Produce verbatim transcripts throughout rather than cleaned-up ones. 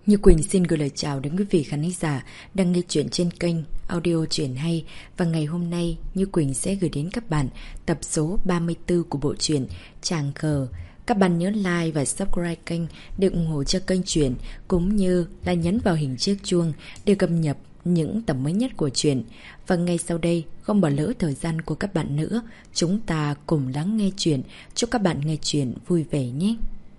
Như Quỳnh xin gửi lời chào đến quý vị khán giả đang nghe chuyện trên kênh Audio Truyện Hay. Và ngày hôm nay, Như Quỳnh sẽ gửi đến các bạn tập số ba mươi tư của bộ truyện Tràng Cờ. Các bạn nhớ like và subscribe kênh để ủng hộ cho kênh truyện, cũng như là nhấn vào hình chiếc chuông để cập nhật những tập mới nhất của truyện. Và ngay sau đây, không bỏ lỡ thời gian của các bạn nữa, chúng ta cùng lắng nghe truyện. Chúc các bạn nghe truyện vui vẻ nhé.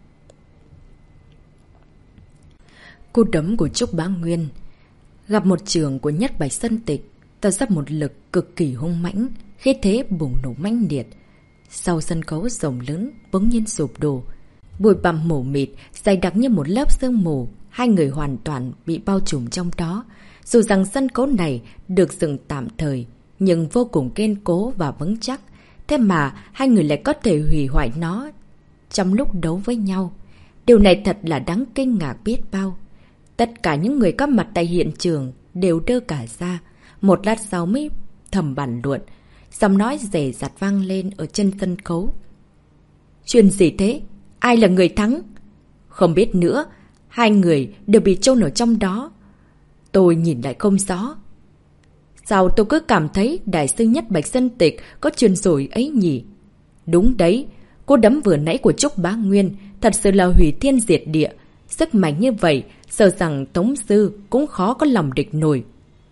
Cú đấm của Trúc Bá Nguyên gặp một trường của Nhất Bạch Sơn Tịch tạo ra một lực cực kỳ hung mãnh, khí thế bùng nổ mãnh liệt. Sau sân khấu rộng lớn bỗng nhiên sụp đổ, bụi bặm mù mịt dày đặc như một lớp sương mù, hai người hoàn toàn bị bao trùm trong đó. Dù rằng sân khấu này được dựng tạm thời nhưng vô cùng kiên cố và vững chắc, thế mà hai người lại có thể hủy hoại nó trong lúc đấu với nhau. Điều này thật là đáng kinh ngạc biết bao. Tất cả những người có mặt tại hiện trường đều đơ cả ra. Một lát sau mới thầm bàn luận, giọng nói rẻ rặt vang lên ở trên sân khấu. Chuyện gì thế? Ai là người thắng? Không biết nữa, hai người đều bị chôn ở trong đó. Tôi nhìn lại không rõ. Sao tôi cứ cảm thấy đại sư Nhất Bạch Sơn Tịch có chuyện rồi ấy nhỉ? Đúng đấy, cú đấm vừa nãy của Trúc Bá Nguyên thật sự là hủy thiên diệt địa. Sức mạnh như vậy, sợ rằng Tống Sư cũng khó có lòng địch nổi.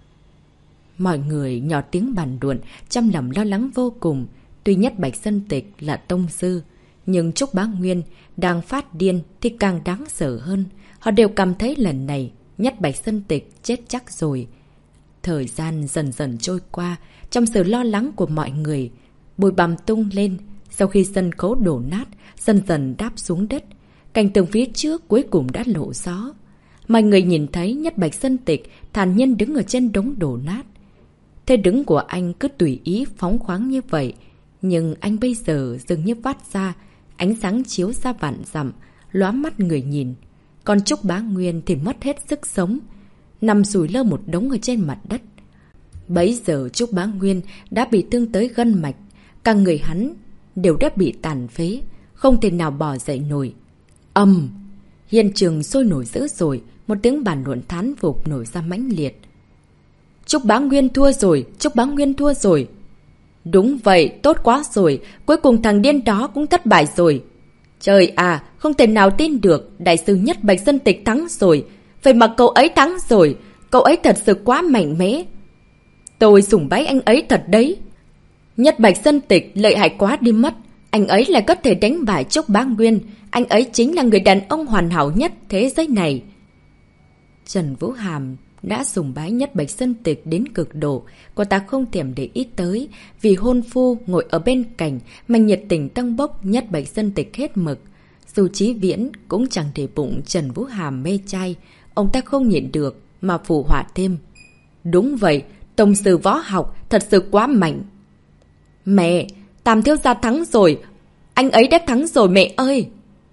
Mọi người nhỏ tiếng bàn luận, trong lòng lo lắng vô cùng. Tuy Nhất Bạch Sơn Tịch là Tông Sư, nhưng Trúc Bá Nguyên đang phát điên thì càng đáng sợ hơn. Họ đều cảm thấy lần này Nhất Bạch Sơn Tịch chết chắc rồi. Thời gian dần dần trôi qua, trong sự lo lắng của mọi người, bụi bặm tung lên. Sau khi sân khấu đổ nát, dần dần đáp xuống đất, cảnh tượng phía trước cuối cùng đã lộ rõ. Mọi người nhìn thấy Nhất Bạch Sơn Tịch thản nhiên đứng ở trên đống đổ nát. Thế đứng của anh cứ tùy ý phóng khoáng như vậy, nhưng anh bây giờ dường như phát ra ánh sáng chiếu ra vạn dặm, lóa mắt người nhìn. Còn Trúc Bá Nguyên thì mất hết sức sống, nằm sùi lơ một đống ở trên mặt đất. Bấy giờ Trúc Bá Nguyên đã bị thương tới gân mạch, cả người hắn đều đã bị tàn phế, không thể nào bò dậy nổi. Ầm! Hiện trường sôi nổi dữ dội, một tiếng bàn luận thán phục nổi ra mãnh liệt. Trúc Bá Nguyên thua rồi, Trúc Bá Nguyên thua rồi. Đúng vậy, tốt quá rồi, cuối cùng thằng điên đó cũng thất bại rồi. Trời à, không thể nào tin được, đại sư Nhất Bạch Sơn Tịch thắng rồi. Vậy mà cậu ấy thắng rồi, cậu ấy thật sự quá mạnh mẽ. Tôi sủng bái anh ấy thật đấy. Nhất Bạch Sơn Tịch lợi hại quá đi mất. Anh ấy lại có thể đánh bại Trúc Bá Nguyên. Anh ấy chính là người đàn ông hoàn hảo nhất thế giới này. Trần Vũ Hàm đã sùng bái Nhất Bạch Sơn Tịch đến cực độ. Cô ta không thèm để ý tới, vì hôn phu ngồi ở bên cạnh mà nhiệt tình tăng bốc Nhất Bạch Sơn Tịch hết mực. Dù Chí Viễn cũng chẳng để bụng Trần Vũ Hàm mê trai, ông ta không nhịn được mà phụ họa thêm. Đúng vậy, tông sư võ học thật sự quá mạnh. Mẹ, Tam thiếu gia thắng rồi. Anh ấy đã thắng rồi mẹ ơi.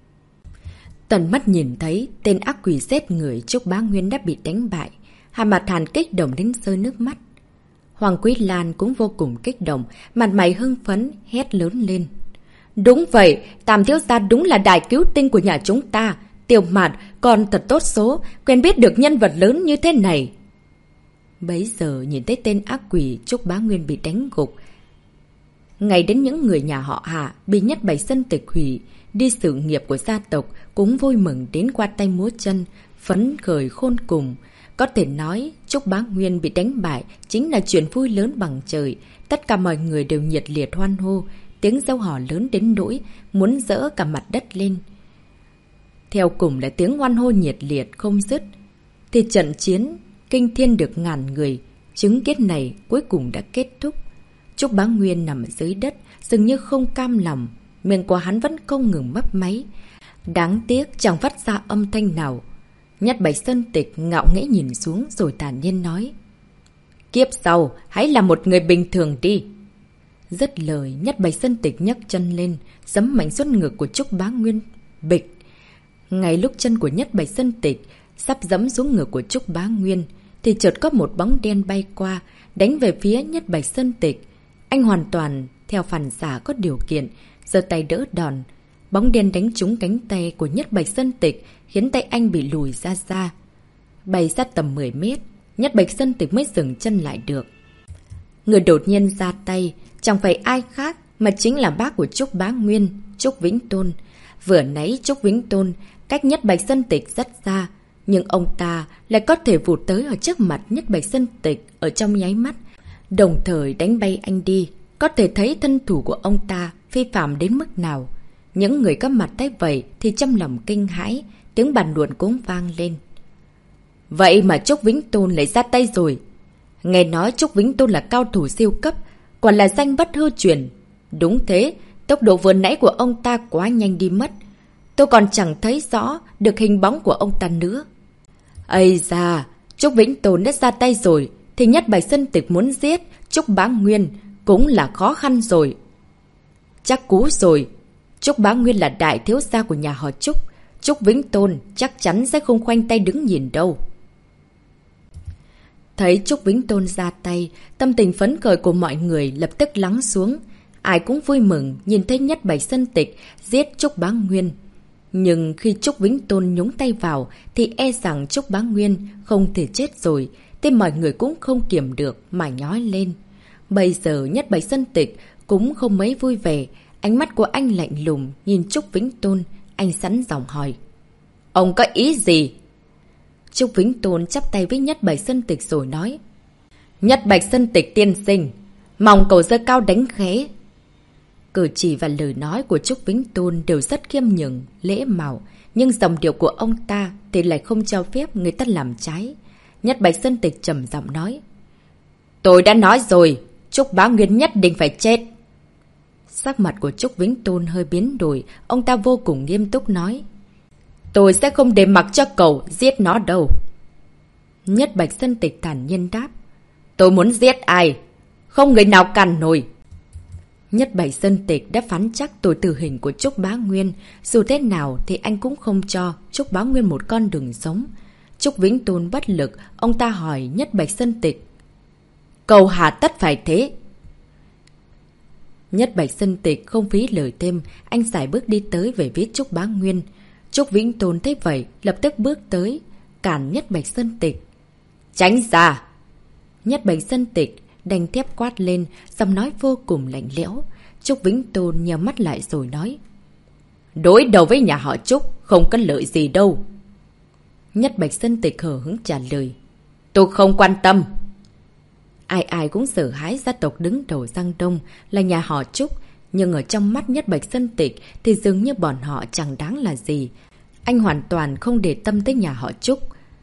Tần mắt nhìn thấy tên ác quỷ giết người Trúc Bá Nguyên đã bị đánh bại. Hà Mặt Hàn kích động đến rơi nước mắt. Hoàng Quý Lan cũng vô cùng kích động, mặt mày hưng phấn, hét lớn lên. Đúng vậy, Tam thiếu gia đúng là đại cứu tinh của nhà chúng ta. Tiểu Mạt còn thật tốt số, quen biết được nhân vật lớn như thế này. Bấy giờ nhìn thấy tên ác quỷ Trúc Bá Nguyên bị đánh gục. Ngay đến những người nhà họ Hạ bị Nhất Bạch Sơn Tịch hủy đi sự nghiệp của gia tộc cũng vui mừng đến qua tay múa chân, phấn khởi khôn cùng. Có thể nói Trúc Bá Nguyên bị đánh bại chính là chuyện vui lớn bằng trời. Tất cả mọi người đều nhiệt liệt hoan hô, tiếng reo hò lớn đến nỗi muốn dỡ cả mặt đất lên. Theo cùng là tiếng hoan hô nhiệt liệt không dứt. Thì trận chiến kinh thiên được ngàn người chứng kiến này cuối cùng đã kết thúc. Trúc Bá Nguyên nằm dưới đất, dường như không cam lòng, miệng của hắn vẫn không ngừng mấp máy. Đáng tiếc chẳng phát ra âm thanh nào. Nhất Bạch Sơn Tịch ngạo nghễ nhìn xuống rồi thản nhiên nói. Kiếp sau, hãy là một người bình thường đi. Dứt lời, Nhất Bạch Sơn Tịch nhấc chân lên, giẫm mạnh xuống ngực của Trúc Bá Nguyên. Bịch! Ngay lúc chân của Nhất Bạch Sơn Tịch sắp giẫm xuống ngực của Trúc Bá Nguyên, thì chợt có một bóng đen bay qua, đánh về phía Nhất Bạch Sơn Tịch. Anh hoàn toàn theo phản xạ có điều kiện, giơ tay đỡ đòn. Bóng đen đánh trúng cánh tay của Nhất Bạch Sơn Tịch, khiến tay anh bị lùi ra xa. bay sát tầm mười mét, Nhất Bạch Sơn Tịch mới dừng chân lại được. Người đột nhiên ra tay, chẳng phải ai khác mà chính là bác của Trúc Bá Nguyên, Trúc Vĩnh Tôn. Vừa nãy Trúc Vĩnh Tôn cách Nhất Bạch Sơn Tịch rất xa, nhưng ông ta lại có thể vụt tới ở trước mặt Nhất Bạch Sơn Tịch ở trong nháy mắt, đồng thời đánh bay anh đi. Có thể thấy thân thủ của ông ta phi phạm đến mức nào. Những người có mặt thấy vậy thì trong lòng kinh hãi, tiếng bàn luận cũng vang lên. Vậy mà Trúc Vĩnh Tôn lại ra tay rồi. Nghe nói Trúc Vĩnh Tôn là cao thủ siêu cấp, quả là danh bất hư truyền. Đúng thế, tốc độ vừa nãy của ông ta quá nhanh đi mất. Tôi còn chẳng thấy rõ được hình bóng của ông ta nữa. Ây da, Trúc Vĩnh Tôn đã ra tay rồi, thì Nhất Bạch Sơn Tịch muốn giết Trúc Bá Nguyên cũng là khó khăn rồi. Chắc cú rồi. Trúc Bá Nguyên là đại thiếu gia của nhà họ Trúc. Trúc Vĩnh Tôn chắc chắn sẽ không khoanh tay đứng nhìn đâu. Thấy Trúc Vĩnh Tôn ra tay, tâm tình phấn khởi của mọi người lập tức lắng xuống. Ai cũng vui mừng nhìn thấy Nhất Bạch Sơn Tịch giết Trúc Bá Nguyên. Nhưng khi Trúc Vĩnh Tôn nhúng tay vào thì e rằng Trúc Bá Nguyên không thể chết rồi, thì mọi người cũng không kiềm được mà nhói lên. Bây giờ Nhất Bạch Sơn Tịch cũng không mấy vui vẻ, ánh mắt của anh lạnh lùng nhìn Trúc Vĩnh Tôn, anh sẵn giọng hỏi. Ông có ý gì? Trúc Vĩnh Tôn chắp tay với Nhất Bạch Sơn Tịch rồi nói. Nhất Bạch Sơn Tịch tiên sinh, mong cầu giơ cao đánh khẽ. Cử chỉ và lời nói của Trúc Vĩnh Tôn đều rất khiêm nhường, lễ mạo, nhưng dòng điệu của ông ta thì lại không cho phép người ta làm trái. Nhất Bạch Sơn Tịch trầm giọng nói. Tôi đã nói rồi, Trúc Bá Nguyên nhất định phải chết. Sắc mặt của Trúc Vĩnh Tôn hơi biến đổi, ông ta vô cùng nghiêm túc nói. Tôi sẽ không để mặc cho cậu giết nó đâu. Nhất Bạch Sơn Tịch thản nhiên đáp. Tôi muốn giết ai? Không người nào cản nổi. Nhất Bạch Sơn Tịch đã phán chắc tội tử hình của Trúc Bá Nguyên. Dù thế nào thì anh cũng không cho Trúc Bá Nguyên một con đường sống. Trúc Vĩnh Tôn bất lực, ông ta hỏi Nhất Bạch Sơn Tịch. Cầu hà tất phải thế. Nhất Bạch Sơn Tịch không phí lời thêm, anh sải bước đi tới về phía Trúc Bá Nguyên. Trúc Vĩnh Tôn thấy vậy, lập tức bước tới, cản Nhất Bạch Sơn Tịch. Tránh ra! Nhất Bạch Sơn Tịch đành thép quát lên, giọng nói vô cùng lạnh lẽo. Trúc Vĩnh Tôn nheo mắt lại rồi nói. Đối đầu với nhà họ Trúc, không có lợi gì đâu. Nhất Bạch Sơn Tịch hờ hững trả lời. Tôi không quan tâm. Ai ai cũng sợ hãi gia tộc đứng đầu Giang Đông là nhà họ Trúc, nhưng ở trong mắt Nhất Bạch Sơn Tịch thì dường như bọn họ chẳng đáng là gì. Anh hoàn toàn không để tâm tới nhà họ Trúc.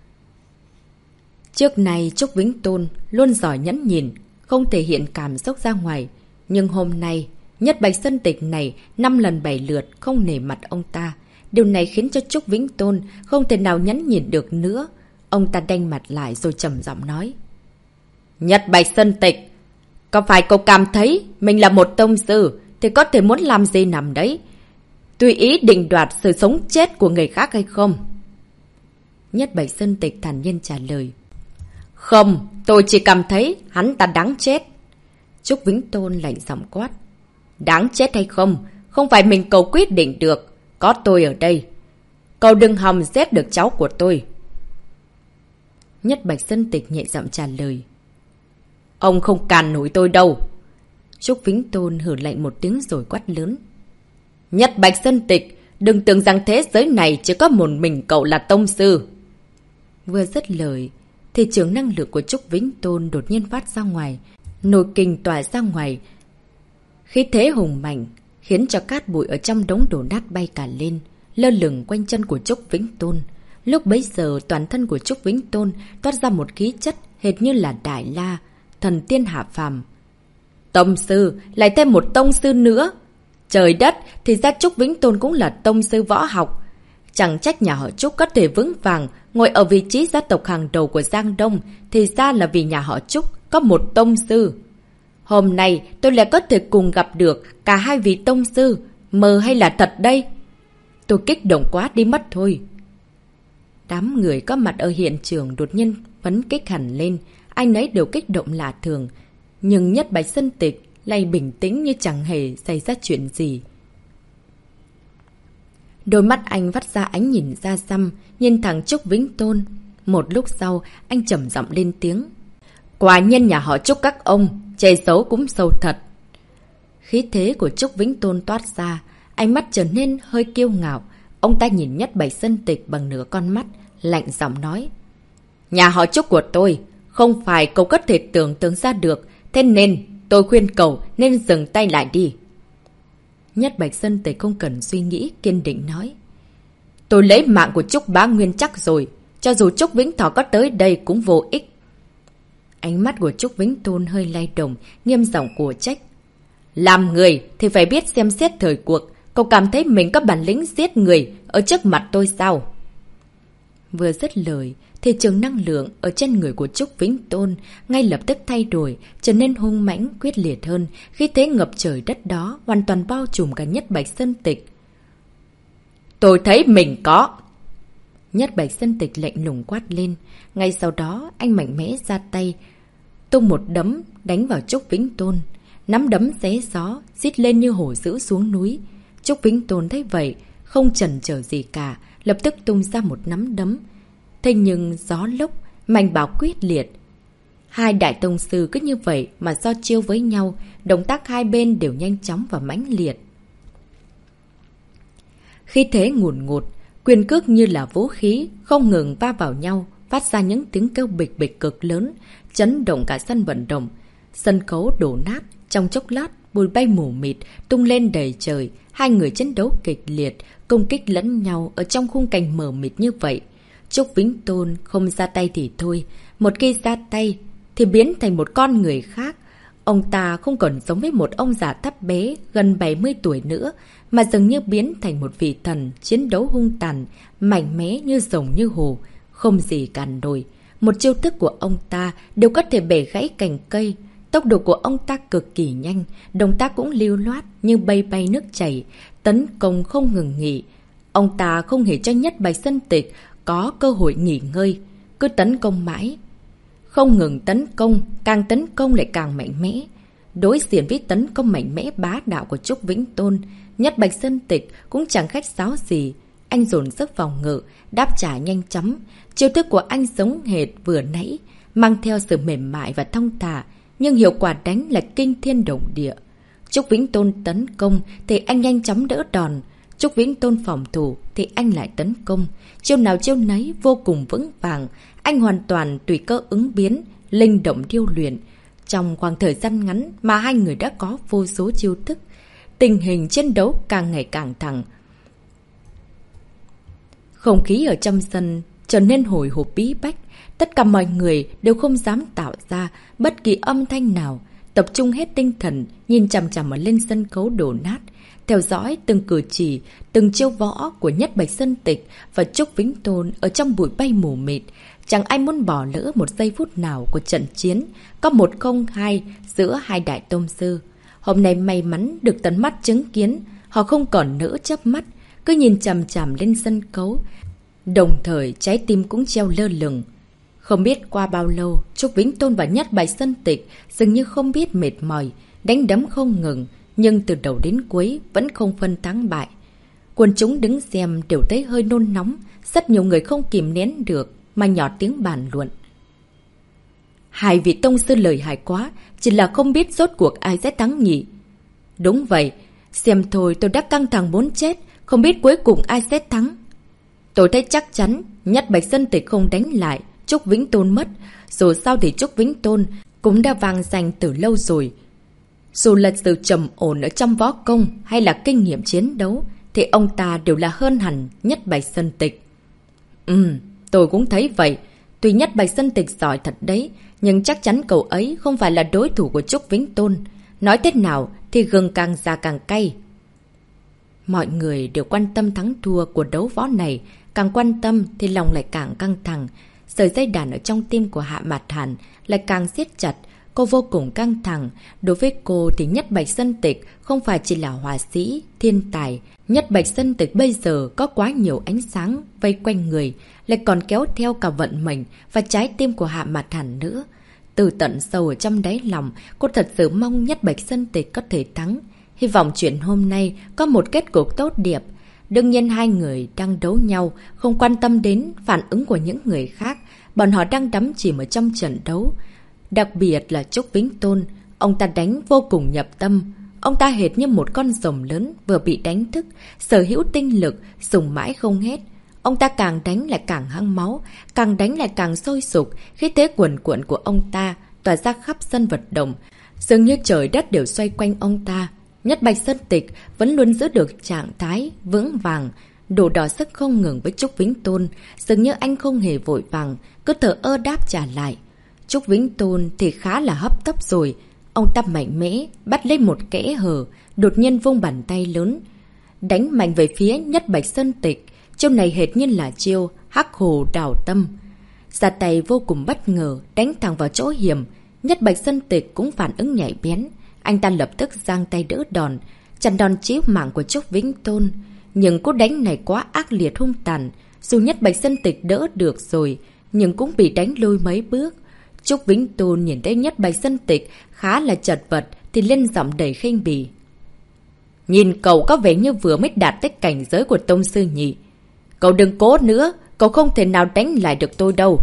Trước này Trúc Vĩnh Tôn luôn giỏi nhẫn nhìn, không thể hiện cảm xúc ra ngoài. Nhưng hôm nay, Nhất Bạch Sơn Tịch này năm lần bảy lượt không nể mặt ông ta. Điều này khiến cho Trúc Vĩnh Tôn không thể nào nhẫn nhìn được nữa. Ông ta đanh mặt lại rồi trầm giọng nói. Nhất Bạch Sơn Tịch, có phải cậu cảm thấy mình là một tông sư thì có thể muốn làm gì nằm đấy, tùy ý định đoạt sự sống chết của người khác hay không? Nhất Bạch Sơn Tịch thản nhiên trả lời. Không, tôi chỉ cảm thấy hắn ta đáng chết. Trúc Vĩnh Tôn lạnh giọng quát. Đáng chết hay không, không phải mình cậu quyết định được, có tôi ở đây. Cậu đừng hòng giết được cháu của tôi. Nhất Bạch Sơn Tịch nhẹ giọng trả lời. Ông không càn nổi tôi đâu. Trúc Vĩnh Tôn hử lạnh một tiếng rồi quát lớn. Nhất Bạch Sơn Tịch, đừng tưởng rằng thế giới này chỉ có một mình cậu là tông sư. Vừa dứt lời thì trường năng lượng của Trúc Vĩnh Tôn đột nhiên phát ra ngoài, nồi kình tỏa ra ngoài. Khí thế hùng mạnh khiến cho cát bụi ở trong đống đổ nát bay cả lên, lơ lửng quanh chân của Trúc Vĩnh Tôn. Lúc bấy giờ toàn thân của Trúc Vĩnh Tôn toát ra một khí chất hệt như là Đại La, thần tiên hạ phàm. Tông sư, lại thêm một tông sư nữa. Trời đất, thì ra Trúc Vĩnh Tôn cũng là tông sư võ học. Chẳng trách nhà họ Trúc có thể vững vàng ngồi ở vị trí gia tộc hàng đầu của Giang Đông, thì ra là vì nhà họ Trúc có một tông sư. Hôm nay tôi lại có thể cùng gặp được cả hai vị tông sư, mơ hay là thật đây? Tôi kích động quá đi mất thôi. Đám người có mặt ở hiện trường đột nhiên phấn kích hẳn lên, ai nấy đều kích động lạ thường. Nhưng Nhất Bạch Sơn Tịch lại bình tĩnh như chẳng hề xảy ra chuyện gì. Đôi mắt anh vắt ra ánh nhìn ra xăm, nhìn thẳng Trúc Vĩnh Tôn. Một lúc sau, anh trầm giọng lên tiếng. Quả nhiên nhà họ Trúc các ông, che xấu cũng sâu thật. Khí thế của Trúc Vĩnh Tôn toát ra, ánh mắt trở nên hơi kiêu ngạo. Ông ta nhìn Nhất Bạch Sơn Tịch bằng nửa con mắt, lạnh giọng nói. Nhà họ Trúc của tôi, không phải cậu có thể tưởng tượng ra được, thế nên tôi khuyên cậu nên dừng tay lại đi. Nhất Bạch Sơn Tịch không cần suy nghĩ, kiên định nói. Tôi lấy mạng của Trúc Bá Nguyên chắc rồi, cho dù Trúc Vĩnh Thọ có tới đây cũng vô ích. Ánh mắt của Trúc Vĩnh Tôn hơi lay động, nghiêm giọng của trách. Làm người thì phải biết xem xét thời cuộc, cậu cảm thấy mình có bản lĩnh giết người ở trước mặt tôi sao? Vừa dứt lời, thì trường năng lượng ở trên người của Trúc Vĩnh Tôn ngay lập tức thay đổi, trở nên hung mãnh, quyết liệt hơn, khi thế ngập trời đất đó hoàn toàn bao trùm cả Nhất Bạch Sơn Tịch. Tôi thấy mình có! Nhất Bạch Sơn Tịch lạnh lùng quát lên. Ngay sau đó, anh mạnh mẽ ra tay, tung một đấm đánh vào Trúc Vĩnh Tôn. Nắm đấm xé gió, rít lên như hổ dữ xuống núi. Trúc Vĩnh Tôn thấy vậy, không chần chờ gì cả, lập tức tung ra một nắm đấm. Thế nhưng gió lốc, mạnh bạo quyết liệt. Hai đại tông sư cứ như vậy mà so chiêu với nhau, động tác hai bên đều nhanh chóng và mãnh liệt. Khi thế ngùn ngụt, quyền cước như là vũ khí, không ngừng va vào nhau, phát ra những tiếng kêu bịch bịch cực lớn, chấn động cả sân vận động. Sân khấu đổ nát, trong chốc lát, bụi bay mù mịt, tung lên đầy trời. Hai người chiến đấu kịch liệt, công kích lẫn nhau ở trong khung cảnh mờ mịt như vậy. Trúc Vĩnh Tôn không ra tay thì thôi, một khi ra tay thì biến thành một con người khác. Ông ta không còn giống với một ông già thấp bé gần bảy mươi tuổi nữa, mà dường như biến thành một vị thần chiến đấu hung tàn, mạnh mẽ như rồng như hổ, không gì cản nổi. Một chiêu thức của ông ta đều có thể bẻ gãy cành cây. Tốc độ của ông ta cực kỳ nhanh, động tác cũng lưu loát như bay bay nước chảy, tấn công không ngừng nghỉ. Ông ta không hề cho Nhất Bạch Sơn Tịch có cơ hội nghỉ ngơi, cứ tấn công mãi. Không ngừng tấn công, càng tấn công lại càng mạnh mẽ. Đối diện với tấn công mạnh mẽ bá đạo của Trúc Vĩnh Tôn, Nhất Bạch Sơn Tịch cũng chẳng khách sáo gì. Anh dồn sức phòng ngự, đáp trả nhanh chóng. Chiêu thức của anh giống hệt vừa nãy, mang theo sự mềm mại và thong thả, nhưng hiệu quả đánh là kinh thiên động địa. Trúc Vĩnh Tôn tấn công thì anh nhanh chóng đỡ đòn. Trúc Vĩnh Tôn phòng thủ thì anh lại tấn công. Chiêu nào chiêu nấy vô cùng vững vàng. Anh hoàn toàn tùy cơ ứng biến, linh động điêu luyện. Trong khoảng thời gian ngắn mà hai người đã có vô số chiêu thức, tình hình chiến đấu càng ngày càng thẳng. Không khí ở trong sân trở nên hồi hộp bí bách. Tất cả mọi người đều không dám tạo ra bất kỳ âm thanh nào, tập trung hết tinh thần, nhìn chằm chằm ở lên sân khấu đổ nát, theo dõi từng cử chỉ, từng chiêu võ của Nhất Bạch Sơn Tịch và Trúc Vĩnh Tôn ở trong bụi bay mù mịt. Chẳng ai muốn bỏ lỡ một giây phút nào của trận chiến có một không hai giữa hai đại tông sư. Hôm nay may mắn được tận mắt chứng kiến, họ không còn nỡ chớp mắt, cứ nhìn chằm chằm lên sân khấu, đồng thời trái tim cũng treo lơ lửng. Không biết qua bao lâu, Trúc Vĩnh Tôn và Nhất Bạch Sơn Tịch dường như không biết mệt mỏi, đánh đấm không ngừng, nhưng từ đầu đến cuối vẫn không phân thắng bại. Quần chúng đứng xem đều thấy hơi nôn nóng, rất nhiều người không kìm nén được mà nhỏ tiếng bàn luận. Hai vị tông sư lời hại quá, chỉ là không biết rốt cuộc ai sẽ thắng nhỉ. Đúng vậy, xem thôi tôi đã căng thẳng muốn chết, không biết cuối cùng ai sẽ thắng. Tôi thấy chắc chắn Nhất Bạch Sơn Tịch không đánh lại Trúc Vĩnh Tôn mất. Dù sao thì Trúc Vĩnh Tôn cũng đã vang danh từ lâu rồi. Dù là sự trầm ổn ở trong võ công hay là kinh nghiệm chiến đấu, thì ông ta đều là hơn hẳn Nhất Bạch Sơn Tịch. Ừm, tôi cũng thấy vậy. Tuy Nhất Bạch Sơn Tịch giỏi thật đấy, nhưng chắc chắn cậu ấy không phải là đối thủ của Trúc Vĩnh Tôn. Nói thế nào thì gừng càng già càng cay. Mọi người đều quan tâm thắng thua của đấu võ này, càng quan tâm thì lòng lại càng căng thẳng. Sợi dây đàn ở trong tim của Hạ Mạt Hàn lại càng siết chặt. Cô vô cùng căng thẳng. Đối với cô thì Nhất Bạch Sơn Tịch không phải chỉ là họa sĩ, thiên tài. Nhất Bạch Sơn Tịch bây giờ có quá nhiều ánh sáng vây quanh người, lại còn kéo theo cả vận mệnh và trái tim của Hạ Mạt Hàn nữa. Từ tận sâu ở trong đáy lòng, cô thật sự mong Nhất Bạch Sơn Tịch có thể thắng. Hy vọng chuyện hôm nay có một kết cục tốt đẹp. Đương nhiên hai người đang đấu nhau, không quan tâm đến phản ứng của những người khác, bọn họ đang đắm chìm ở trong trận đấu. Đặc biệt là Trúc Vĩnh Tôn, ông ta đánh vô cùng nhập tâm. Ông ta hệt như một con rồng lớn vừa bị đánh thức, sở hữu tinh lực, dùng mãi không hết. Ông ta càng đánh lại càng hăng máu, càng đánh lại càng sôi sục, khí thế cuồn cuộn của ông ta tỏa ra khắp sân vận động. Dường như trời đất đều xoay quanh ông ta. Nhất Bạch Sơn Tịch vẫn luôn giữ được trạng thái vững vàng, đổ đỏ sức không ngừng với Trúc Vĩnh Tôn. Dường như anh không hề vội vàng, cứ thở ơ đáp trả lại. Trúc Vĩnh Tôn thì khá là hấp tấp rồi. Ông ta mạnh mẽ, bắt lên một kẽ hở, đột nhiên vung bàn tay lớn, đánh mạnh về phía Nhất Bạch Sơn Tịch. Chiêu này hệt như là chiêu hắc hồ đào tâm. Ra tay vô cùng bất ngờ, đánh thẳng vào chỗ hiểm. Nhất Bạch Sơn Tịch cũng phản ứng nhạy bén. Anh ta lập tức giang tay đỡ đòn, chặn đòn chí mạng của Trúc Vĩnh Tôn. Nhưng cú đánh này quá ác liệt hung tàn. Dù Nhất Bạch Sơn Tịch đỡ được rồi, nhưng cũng bị đánh lùi mấy bước. Trúc Vĩnh Tôn nhìn thấy Nhất Bạch Sơn Tịch khá là chật vật thì lên giọng đầy khinh bỉ. Nhìn cậu có vẻ như vừa mới đạt tới cảnh giới của tông sư nhỉ. Cậu đừng cố nữa, cậu không thể nào đánh lại được tôi đâu.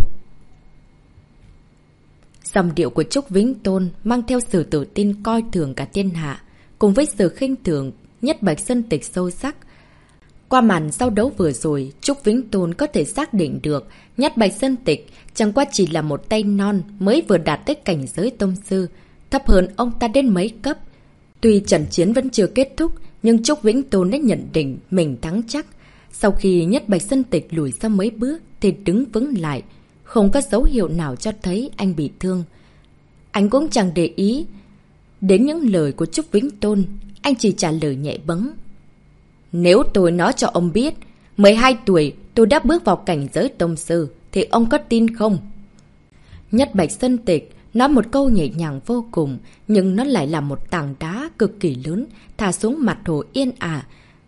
Giọng điệu của Trúc Vĩnh Tôn mang theo sự tự tin coi thường cả thiên hạ, cùng với sự khinh thường Nhất Bạch Sơn Tịch sâu sắc. Qua màn giao đấu vừa rồi, Trúc Vĩnh Tôn có thể xác định được Nhất Bạch Sơn Tịch chẳng qua chỉ là một tay non mới vừa đạt tới cảnh giới tông sư, thấp hơn ông ta đến mấy cấp. Tuy trận chiến vẫn chưa kết thúc, nhưng Trúc Vĩnh Tôn đã nhận định mình thắng chắc. Sau khi Nhất Bạch Sơn Tịch lùi sang mấy bước thì đứng vững lại, không có dấu hiệu nào cho thấy anh bị thương. Anh cũng chẳng để ý đến những lời của Trúc Vĩnh Tôn, anh chỉ trả lời nhẹ bẫng. Nếu tôi nói cho ông biết, mười hai tuổi tôi đã bước vào cảnh giới tông sư, thì ông có tin không? Nhất Bạch Sơn Tịch nói một câu nhẹ nhàng vô cùng, nhưng nó lại là một tảng đá cực kỳ lớn, thả xuống mặt hồ yên ả,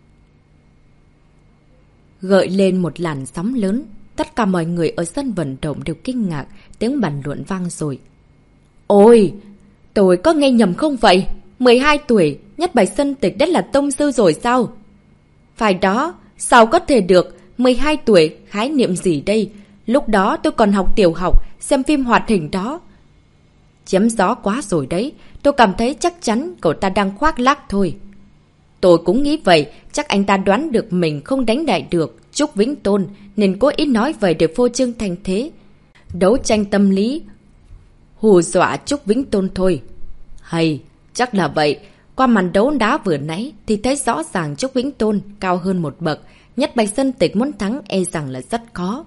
gợi lên một làn sóng lớn. Tất cả mọi người ở sân vận động đều kinh ngạc, tiếng bàn luận vang rồi. Ôi, tôi có nghe nhầm không vậy? mười hai tuổi, Nhất Bạch Sơn Tịch đã là tông sư rồi sao? Phải đó, sao có thể được? mười hai tuổi, khái niệm gì đây? Lúc đó tôi còn học tiểu học, xem phim hoạt hình đó. Chém gió quá rồi đấy, tôi cảm thấy chắc chắn cậu ta đang khoác lác thôi. Tôi cũng nghĩ vậy, chắc anh ta đoán được mình không đánh đại được Trúc Vĩnh Tôn, nên cố ý nói vậy để phô trương thành thế. Đấu tranh tâm lý, hù dọa Trúc Vĩnh Tôn thôi. Hay, chắc là vậy. Qua màn đấu đá vừa nãy thì thấy rõ ràng Trúc Vĩnh Tôn cao hơn một bậc. Nhất Bạch Sơn Tịch muốn thắng e rằng là rất khó.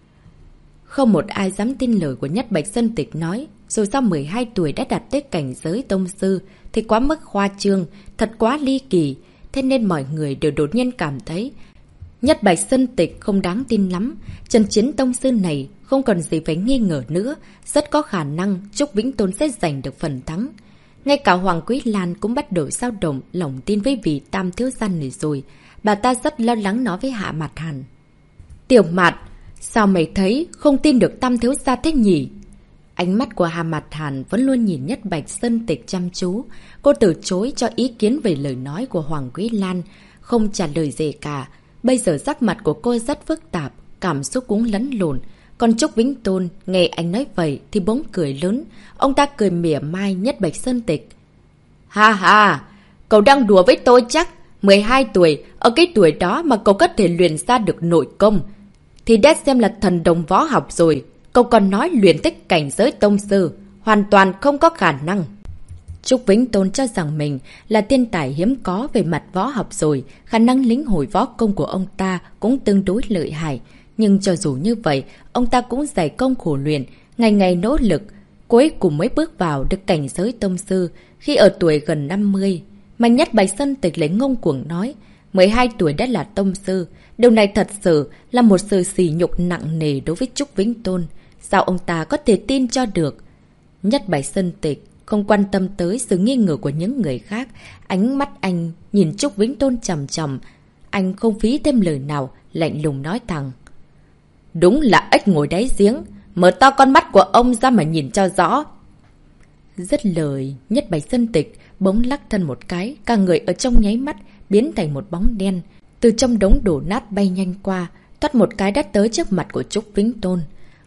Không một ai dám tin lời của Nhất Bạch Sơn Tịch nói. Dù sao mười hai tuổi đã đạt tới cảnh giới tông sư thì quá mức khoa trương, thật quá ly kỳ. Thế nên mọi người đều đột nhiên cảm thấy Nhất Bạch Sơn Tịch không đáng tin lắm. Trận chiến tông sư này không còn gì phải nghi ngờ nữa. Rất có khả năng Trúc Vĩnh Tôn sẽ giành được phần thắng. Ngay cả Hoàng Quý Lan cũng bắt đầu dao động lòng tin với vị tam thiếu gia này rồi. Bà ta rất lo lắng nói với Hạ Mạt Hàn. Tiểu Mạt, sao mày thấy không tin được tam thiếu gia thế nhỉ? Ánh mắt của Hạ Mạt Hàn vẫn luôn nhìn Nhất Bạch Sơn Tịch chăm chú. Cô từ chối cho ý kiến về lời nói của Hoàng Quý Lan, không trả lời gì cả. Bây giờ sắc mặt của cô rất phức tạp, cảm xúc cũng lẫn lộn. Còn Trúc Vĩnh Tôn nghe anh nói vậy thì bỗng cười lớn. Ông ta cười mỉa mai Nhất Bạch Sơn Tịch. Ha ha, cậu đang đùa với tôi chắc. mười hai tuổi, ở cái tuổi đó mà cậu có thể luyện ra được nội công thì đã xem là thần đồng võ học rồi. Cậu còn nói luyện tích cảnh giới tông sư, hoàn toàn không có khả năng. Trúc Vĩnh Tôn cho rằng mình là thiên tài hiếm có về mặt võ học rồi, khả năng lĩnh hội võ công của ông ta cũng tương đối lợi hại. Nhưng cho dù như vậy, ông ta cũng dày công khổ luyện, ngày ngày nỗ lực, cuối cùng mới bước vào được cảnh giới tông sư khi ở tuổi gần năm mươi. Mà Nhất Bạch Sơn Tịch lấy ngông cuồng nói, mười hai tuổi đã là tông sư. Điều này thật sự là một sự sỉ nhục nặng nề đối với Trúc Vĩnh Tôn. Sao ông ta có thể tin cho được? Nhất Bạch Sơn Tịch không quan tâm tới sự nghi ngờ của những người khác. Ánh mắt anh nhìn Trúc Vĩnh Tôn chằm chằm. Anh không phí thêm lời nào, lạnh lùng nói thẳng. Đúng là ếch ngồi đáy giếng. Mở to con mắt của ông ra mà nhìn cho rõ. Dứt lời, Nhất Bạch Sơn Tịch bỗng lắc thân một cái. Cả người ở trong nháy mắt biến thành một bóng đen. Từ trong đống đổ nát bay nhanh qua, thoát một cái đã tới trước mặt của Trúc Vĩnh Tôn.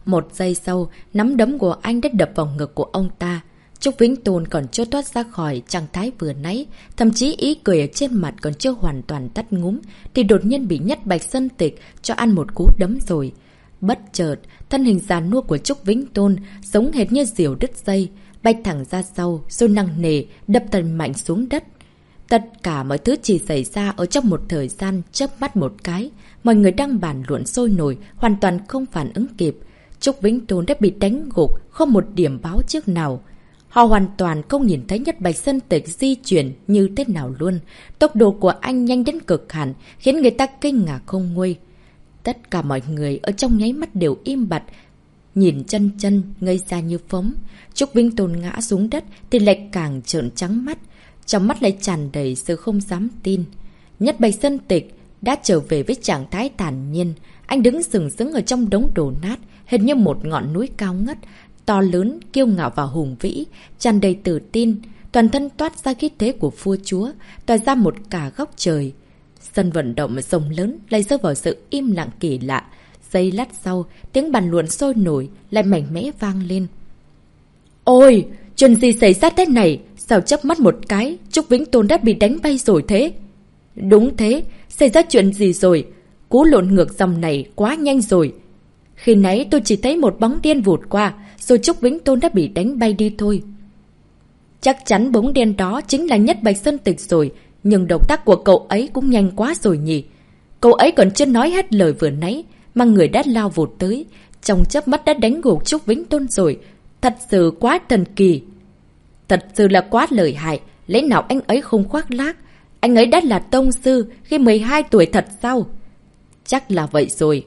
Một giây sau, nắm đấm của anh đã đập vào ngực của ông ta. Trúc Vĩnh Tôn còn chưa thoát ra khỏi trạng thái vừa nãy, thậm chí ý cười ở trên mặt còn chưa hoàn toàn tắt ngúm, thì đột nhiên bị Nhất Bạch Sơn Tịch cho ăn một cú đấm rồi. Bất chợt, thân hình già nua của Trúc Vĩnh Tôn giống hệt như diều đứt dây, bay thẳng ra sau, rồi nặng nề đập thật mạnh xuống đất. Tất cả mọi thứ chỉ xảy ra ở trong một thời gian chớp mắt một cái. Mọi người đang bàn luận sôi nổi, hoàn toàn không phản ứng kịp. Trúc Vĩnh Tôn đã bị đánh gục, không một điểm báo trước nào. Họ hoàn toàn không nhìn thấy Nhất Bạch Sơn Tịch di chuyển như thế nào luôn. Tốc độ của anh nhanh đến cực hạn, khiến người ta kinh ngạc không nguôi. Tất cả mọi người ở trong nháy mắt đều im bặt, nhìn chân chân, ngây ra như phóng. Trúc Vĩnh Tôn ngã xuống đất thì lại càng trợn trắng mắt. Trong mắt lại tràn đầy sự không dám tin. Nhất Bạch Sơn Tịch đã trở về với trạng thái thản nhiên. Anh đứng sừng sững ở trong đống đổ nát, hình như một ngọn núi cao ngất, to lớn, kiêu ngạo và hùng vĩ, tràn đầy tự tin. Toàn thân toát ra khí thế của vua chúa, tỏa ra một cả góc trời. Sân vận động rộng lớn lại rơi vào sự im lặng kỳ lạ. Giây lát sau, tiếng bàn luận sôi nổi lại mạnh mẽ vang lên. Ôi, chuyện gì xảy ra thế này? Sao chớp mắt một cái, Trúc Vĩnh Tôn đã bị đánh bay rồi thế? Đúng thế, xảy ra chuyện gì rồi? Cú lộn ngược dòng này quá nhanh rồi. Khi nãy tôi chỉ thấy một bóng đen vụt qua, rồi Trúc Vĩnh Tôn đã bị đánh bay đi thôi. Chắc chắn bóng đen đó chính là Nhất Bạch Sơn Tịch rồi, nhưng động tác của cậu ấy cũng nhanh quá rồi nhỉ. Cậu ấy còn chưa nói hết lời vừa nãy, mà người đã lao vụt tới, trong chớp mắt đã đánh gục Trúc Vĩnh Tôn rồi. Thật sự quá thần kỳ. Thật sự là quá lợi hại, lẽ nào anh ấy không khoác lác? Anh ấy đã là tông sư khi mười hai tuổi thật sao? Chắc là vậy rồi.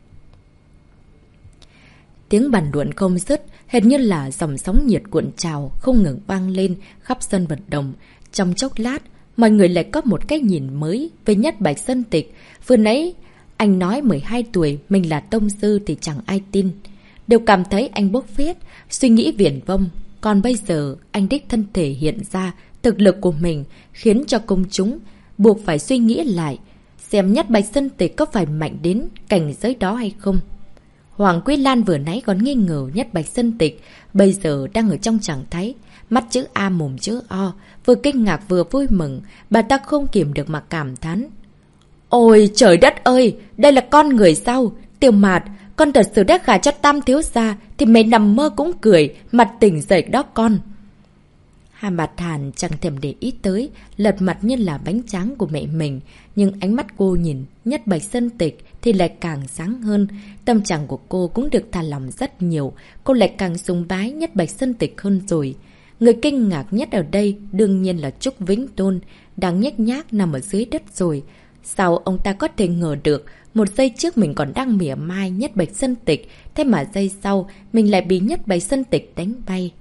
Tiếng bàn luận không dứt, hệt như là dòng sóng nhiệt cuộn trào, không ngừng vang lên khắp sân vận động. Trong chốc lát, mọi người lại có một cái nhìn mới về Nhất Bạch Sơn Tịch. Vừa nãy, anh nói mười hai tuổi mình là tông sư thì chẳng ai tin. Đều cảm thấy anh bốc phét, suy nghĩ viển vông. Còn bây giờ, anh đích thân thể hiện ra thực lực của mình, khiến cho công chúng buộc phải suy nghĩ lại, xem Nhất Bạch Sơn Tịch có phải mạnh đến cảnh giới đó hay không. Hoàng Quý Lan vừa nãy còn nghi ngờ Nhất Bạch Sơn Tịch, bây giờ đang ở trong trạng thái mắt chữ A mồm chữ O, vừa kinh ngạc vừa vui mừng, bà ta không kiềm được mà cảm thán. Ôi trời đất ơi, đây là con người sao? Tiểu Mạt, con thật sự đã gả cho Tam thiếu gia thì mày nằm mơ cũng cười, mặt tỉnh dậy đó con. Hà Mạt Hàn chẳng thèm để ý tới, lật mặt như là bánh tráng của mẹ mình, nhưng ánh mắt cô nhìn Nhất Bạch Sơn Tịch thì lại càng sáng hơn. Tâm trạng của cô cũng được thả lỏng rất nhiều, cô lại càng sùng bái Nhất Bạch Sơn Tịch hơn rồi. Người kinh ngạc nhất ở đây đương nhiên là Trúc Vĩnh Tôn, đang nhếch nhác nằm ở dưới đất rồi. Sao ông ta có thể ngờ được, một giây trước mình còn đang mỉa mai Nhất Bạch Sơn Tịch, thế mà giây sau mình lại bị Nhất Bạch Sơn Tịch đánh bay.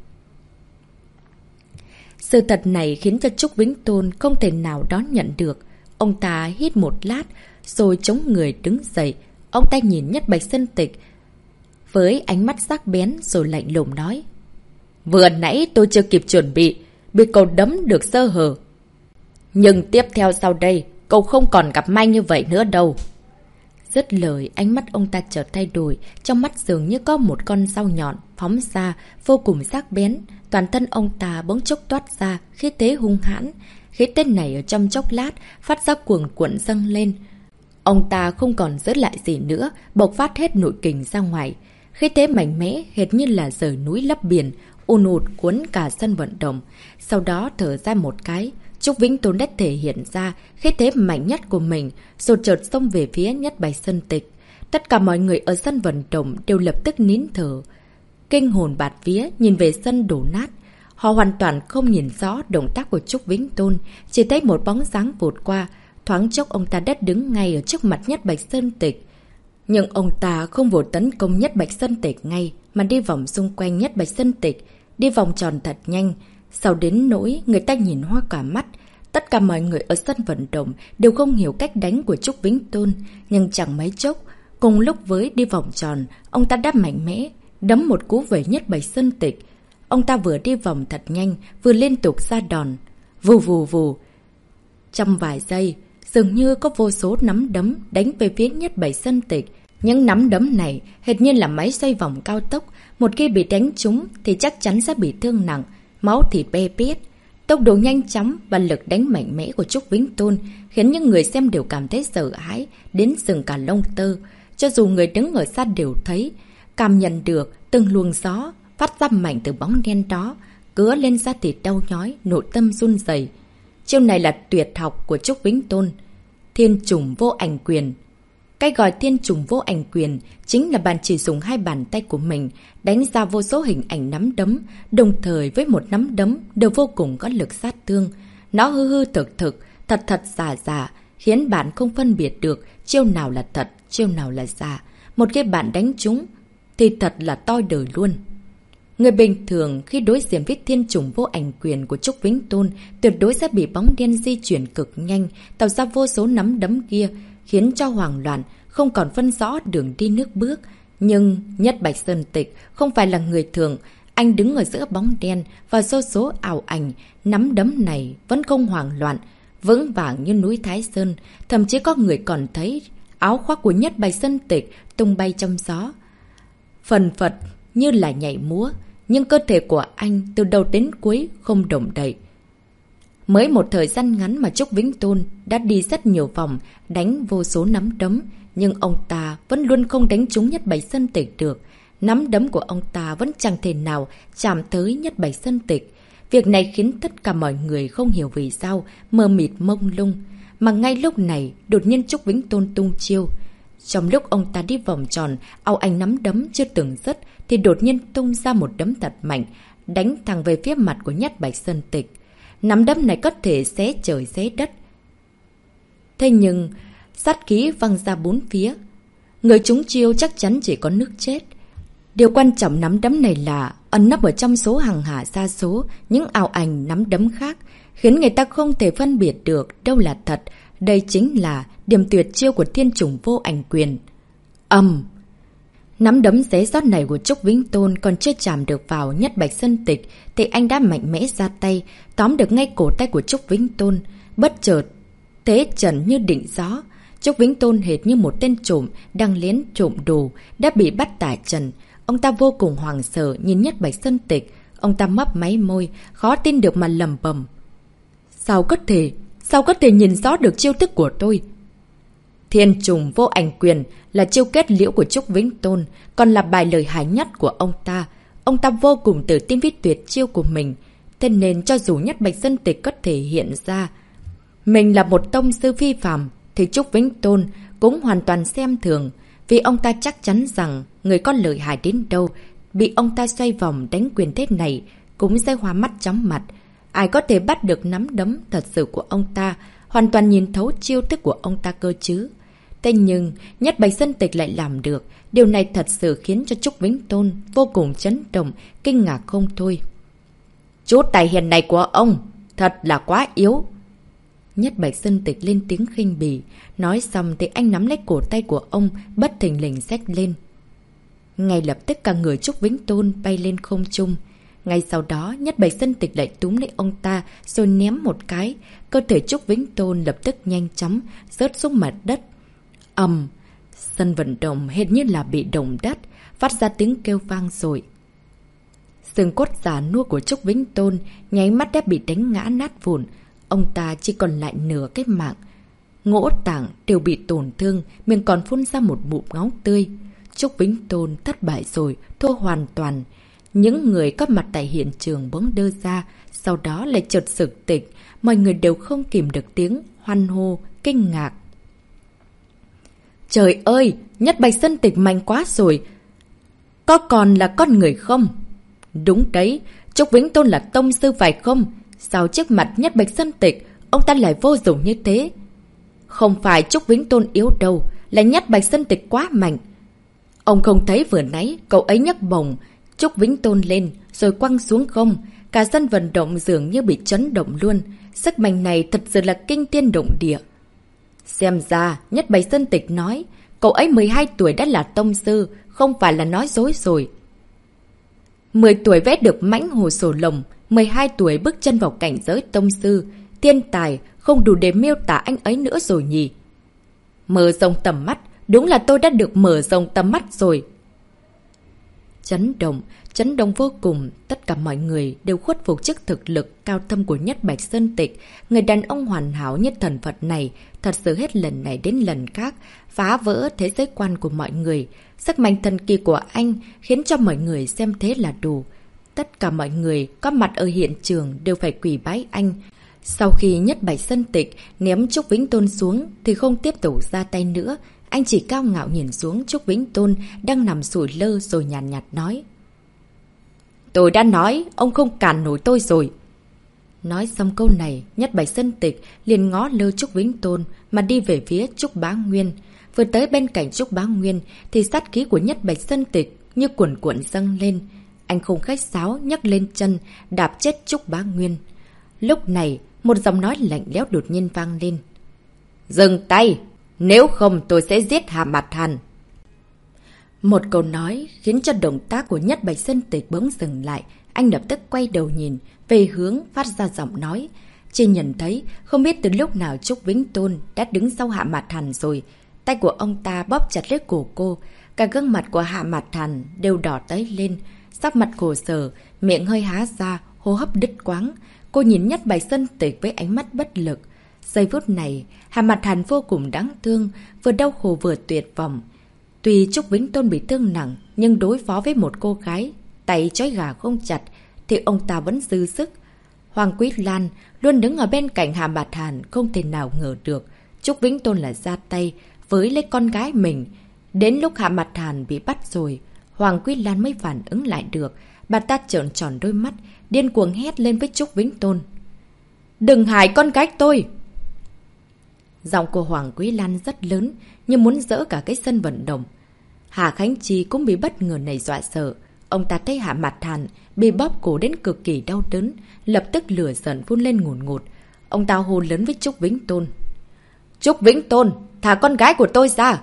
Sự thật này khiến cho Trúc Vĩnh Tôn không thể nào đón nhận được. Ông ta hít một lát, rồi chống người đứng dậy. Ông ta nhìn Nhất Bạch Sơn Tịch với ánh mắt sắc bén rồi lạnh lùng nói. Vừa nãy tôi chưa kịp chuẩn bị, bị cậu đấm được sơ hở. Nhưng tiếp theo sau đây, cậu không còn gặp may như vậy nữa đâu. Dứt lời, ánh mắt ông ta chợt thay đổi, trong mắt dường như có một con dao nhọn phóng ra, vô cùng sắc bén. Toàn thân ông ta bỗng chốc toát ra khí thế hung hãn. Khí thế này ở trong chốc lát phát ra cuồn cuộn dâng lên. Ông ta không còn giữ lại gì nữa, bộc phát hết nội kình ra ngoài. Khí thế mạnh mẽ hệt như là rời núi lấp biển, ùn ụt cuốn cả sân vận động. Sau đó thở ra một cái, Trúc Vĩnh Tôn đã thể hiện ra khí thế mạnh nhất của mình, rồi chợt xông về phía Nhất Bạch Sơn Tịch. Tất cả mọi người ở sân vận động đều lập tức nín thở, kinh hồn bạt vía nhìn về sân đổ nát. Họ hoàn toàn không nhìn rõ động tác của Trúc Vĩnh Tôn, chỉ thấy một bóng dáng vụt qua, thoáng chốc ông ta đã đứng ngay ở trước mặt Nhất Bạch Sơn Tịch. Nhưng ông ta không vội tấn công Nhất Bạch Sơn Tịch ngay, mà đi vòng xung quanh Nhất Bạch Sơn Tịch, đi vòng tròn thật nhanh. Sau đến nỗi người ta nhìn hoa cả mắt. Tất cả mọi người ở sân vận động đều không hiểu cách đánh của Trúc Vĩnh Tôn, nhưng chẳng mấy chốc, cùng lúc với đi vòng tròn, ông ta đã mạnh mẽ đấm một cú về Nhất Bạch Sơn Tịch. Ông ta vừa đi vòng thật nhanh, vừa liên tục ra đòn. Vù vù vù. Trong vài giây, dường như có vô số nắm đấm đánh về phía Nhất Bạch Sơn Tịch. Những nắm đấm này hệt như là máy xoay vòng cao tốc, một khi bị đánh trúng thì chắc chắn sẽ bị thương nặng, máu thịt be bét. Tốc độ nhanh chóng và lực đánh mạnh mẽ của Trúc Vĩnh Tôn khiến những người xem đều cảm thấy sợ hãi, đến sừng cả lông tơ. Cho dù người đứng ở xa đều thấy, cảm nhận được từng luồng gió phát ra mạnh từ bóng đen đó, cứa lên da thịt đau nhói, nội tâm run rẩy. Chiêu này là tuyệt học của Trúc Vĩnh Tôn, Thiên Trùng Vô Ảnh Quyền. Cái gọi Thiên Trùng Vô Ảnh Quyền chính là bạn chỉ dùng hai bàn tay của mình đánh ra vô số hình ảnh nắm đấm, đồng thời với một nắm đấm đều vô cùng có lực sát thương. Nó hư hư thực thực, thật thật giả giả, khiến bạn không phân biệt được chiêu nào là thật, chiêu nào là giả. Một khi bạn đánh trúng thì thật là toi đời luôn. Người bình thường khi đối diện với Thiên Trùng Vô Ảnh Quyền của Trúc Vĩnh Tôn tuyệt đối sẽ bị bóng đen di chuyển cực nhanh, tạo ra vô số nắm đấm kia, khiến cho hoảng loạn, không còn phân rõ đường đi nước bước. Nhưng Nhất Bạch Sơn Tịch không phải là người thường, anh đứng ở giữa bóng đen và vô số ảo ảnh, nắm đấm này vẫn không hoảng loạn, vững vàng như núi Thái Sơn. Thậm chí có người còn thấy áo khoác của Nhất Bạch Sơn Tịch tung bay trong gió, phần phật như là nhảy múa, nhưng cơ thể của anh từ đầu đến cuối không động đậy. Mới một thời gian ngắn mà Trúc Vĩnh Tôn đã đi rất nhiều vòng, đánh vô số nắm đấm, nhưng ông ta vẫn luôn không đánh trúng Nhất Bạch Sơn Tịch được. Nắm đấm của ông ta vẫn chẳng thể nào chạm tới Nhất Bạch Sơn Tịch. Việc này khiến tất cả mọi người không hiểu vì sao, mờ mịt mông lung. Mà ngay lúc này, đột nhiên Trúc Vĩnh Tôn tung chiêu. Trong lúc ông ta đi vòng tròn, ảo ảnh nắm đấm chưa từng dứt, thì đột nhiên tung ra một đấm thật mạnh, đánh thẳng về phía mặt của Nhất Bạch Sơn Tịch. Nắm đấm này có thể xé trời xé đất. Thế nhưng, sát khí văng ra bốn phía. Người trúng chiêu chắc chắn chỉ có nước chết. Điều quan trọng nắm đấm này là ẩn nấp ở trong số hàng hà sa số những ảo ảnh nắm đấm khác, khiến người ta không thể phân biệt được đâu là thật. Đây chính là điểm tuyệt chiêu của Thiên Trùng Vô Ảnh Quyền. Ầm! Um. Nắm đấm xé rót này của Trúc Vĩnh Tôn còn chưa chạm được vào Nhất Bạch Sơn Tịch thì anh đã mạnh mẽ ra tay, tóm được ngay cổ tay của Trúc Vĩnh Tôn. Bất chợt, thế trần như định gió. Trúc Vĩnh Tôn hệt như một tên trộm đang lén trộm đồ, đã bị bắt tại trần. Ông ta vô cùng hoảng sợ nhìn Nhất Bạch Sơn Tịch. Ông ta mấp máy môi, khó tin được mà lẩm bẩm. Sao có thể, sao có thể nhìn rõ được chiêu thức của tôi? Thiên Trùng Vô Ảnh Quyền là chiêu kết liễu của Trúc Vĩnh Tôn, còn là bài lời hài nhất của ông ta. Ông ta vô cùng tự tin với tuyệt chiêu của mình. Thế nên cho dù Nhất Bạch Sơn Tịch có thể hiện ra mình là một tông sư phi phàm, thì Trúc Vĩnh Tôn cũng hoàn toàn xem thường. Vì ông ta chắc chắn rằng người có lợi hại đến đâu, bị ông ta xoay vòng đánh quyền thế này cũng sẽ hoa mắt chóng mặt. Ai có thể bắt được nắm đấm thật sự của ông ta, hoàn toàn nhìn thấu chiêu thức của ông ta cơ chứ. Thế nhưng, Nhất Bạch Sơn Tịch lại làm được. Điều này thật sự khiến cho Trúc Vĩnh Tôn vô cùng chấn động, kinh ngạc không thôi. Chút tài hiền này của ông, thật là quá yếu. Nhất Bạch Sơn Tịch lên tiếng khinh bỉ. Nói xong thì anh nắm lấy cổ tay của ông, bất thình lình xách lên. Ngay lập tức cả người Trúc Vĩnh Tôn bay lên không trung. Ngay sau đó, Nhất Bạch Sơn Tịch lại túm lấy ông ta rồi ném một cái. Cơ thể Trúc Vĩnh Tôn lập tức nhanh chóng rớt xuống mặt đất. Ầm! Um, sân vận động hệt như là bị động đất, phát ra tiếng kêu vang rồi. Xương cốt già nua của Trúc Vĩnh Tôn nháy mắt đã bị đánh ngã nát vụn. Ông ta chỉ còn lại nửa cái mạng. Ngũ tạng đều bị tổn thương, miệng còn phun ra một bụng máu tươi. Trúc Vĩnh Tôn thất bại rồi, thua hoàn toàn. Những người có mặt tại hiện trường bỗng đơ ra, sau đó lại chợt sực tỉnh. Mọi người đều không kìm được tiếng hoan hô, kinh ngạc. Trời ơi! Nhất Bạch Sơn Tịch mạnh quá rồi! Có còn là con người không? Đúng đấy! Trúc Vĩnh Tôn là tông sư phải không? Sao trước mặt Nhất Bạch Sơn Tịch ông ta lại vô dụng như thế? Không phải Trúc Vĩnh Tôn yếu đâu, là Nhất Bạch Sơn Tịch quá mạnh. Ông không thấy vừa nãy cậu ấy nhấc bổng Trúc Vĩnh Tôn lên rồi quăng xuống không? Cả sân vận động dường như bị chấn động luôn. Sức mạnh này thật sự là kinh thiên động địa. Xem ra Nhất Bạch Sơn Tịch nói cậu ấy mười hai tuổi đã là tông sư, không phải là nói dối rồi. mười tuổi vẽ được mãnh hồ sổ lồng, mười hai tuổi bước chân vào cảnh giới tông sư. Thiên tài không đủ để miêu tả anh ấy nữa rồi nhỉ. Mở rộng tầm mắt, Đúng là tôi đã được mở rộng tầm mắt rồi. Chấn động, chấn động vô cùng, tất cả mọi người đều khuất phục trước thực lực cao thâm của Nhất Bạch Sơn Tịch. Người đàn ông hoàn hảo như thần Phật này, thật sự hết lần này đến lần khác, phá vỡ thế giới quan của mọi người. Sức mạnh thần kỳ của anh khiến cho mọi người xem thế là đủ. Tất cả mọi người có mặt ở hiện trường đều phải quỳ bái anh. Sau khi Nhất Bạch Sơn Tịch ném Trúc Vĩnh Tôn xuống thì không tiếp tục ra tay nữa. Anh chỉ cao ngạo nhìn xuống Trúc Vĩnh Tôn đang nằm sủi lơ rồi nhàn nhạt, nhạt nói. Tôi đã nói, ông không cản nổi tôi rồi. Nói xong câu này, Nhất Bạch Sơn Tịch liền ngó lơ Trúc Vĩnh Tôn mà đi về phía Trúc Bá Nguyên. Vừa tới bên cạnh Trúc Bá Nguyên thì sát khí của Nhất Bạch Sơn Tịch như cuồn cuộn dâng lên. Anh không khách sáo nhấc lên chân, đạp chết Trúc Bá Nguyên. Lúc này, một giọng nói lạnh lẽo đột nhiên vang lên. Dừng tay! Nếu không tôi sẽ giết Hạ Mạt Hàn. Một câu nói khiến cho động tác của Nhất Bạch Sơn Tịch bỗng dừng lại. Anh lập tức quay đầu nhìn về hướng phát ra giọng nói. Chỉ nhận thấy không biết từ lúc nào Trúc Vĩnh Tôn đã đứng sau Hạ Mạt Hàn rồi. Tay của ông ta bóp chặt lấy cổ cô. Cả gương mặt của Hạ Mạt Hàn đều đỏ tấy lên. Sắc mặt khổ sở, miệng hơi há ra, hô hấp đứt quãng. Cô nhìn Nhất Bạch Sơn Tịch với ánh mắt bất lực. Giây phút này, Hạ Mạt Hàn vô cùng đáng thương, vừa đau khổ vừa tuyệt vọng. Tuy Trúc Vĩnh Tôn bị thương nặng, nhưng đối phó với một cô gái, tay trói gà không chặt, thì ông ta vẫn dư sức. Hoàng Quý Lan luôn đứng ở bên cạnh Hạ Mạt Hàn, không thể nào ngờ được Trúc Vĩnh Tôn là ra tay với lấy con gái mình. Đến lúc Hạ Mạt Hàn bị bắt rồi, Hoàng Quý Lan mới phản ứng lại được. Bà ta trợn tròn đôi mắt, điên cuồng hét lên với Trúc Vĩnh Tôn. Đừng hại con gái tôi! Giọng của Hoàng Quý Lan rất lớn, như muốn dỡ cả cái sân vận động. Hà Khánh Chi cũng bị bất ngờ này dọa sợ. Ông ta thấy Hạ Mạt Hàn bị bóp cổ đến cực kỳ đau đớn, lập tức lửa giận phun lên ngùn ngụt. Ông ta hô lớn với Trúc Vĩnh Tôn. Trúc Vĩnh Tôn, thả con gái của tôi ra!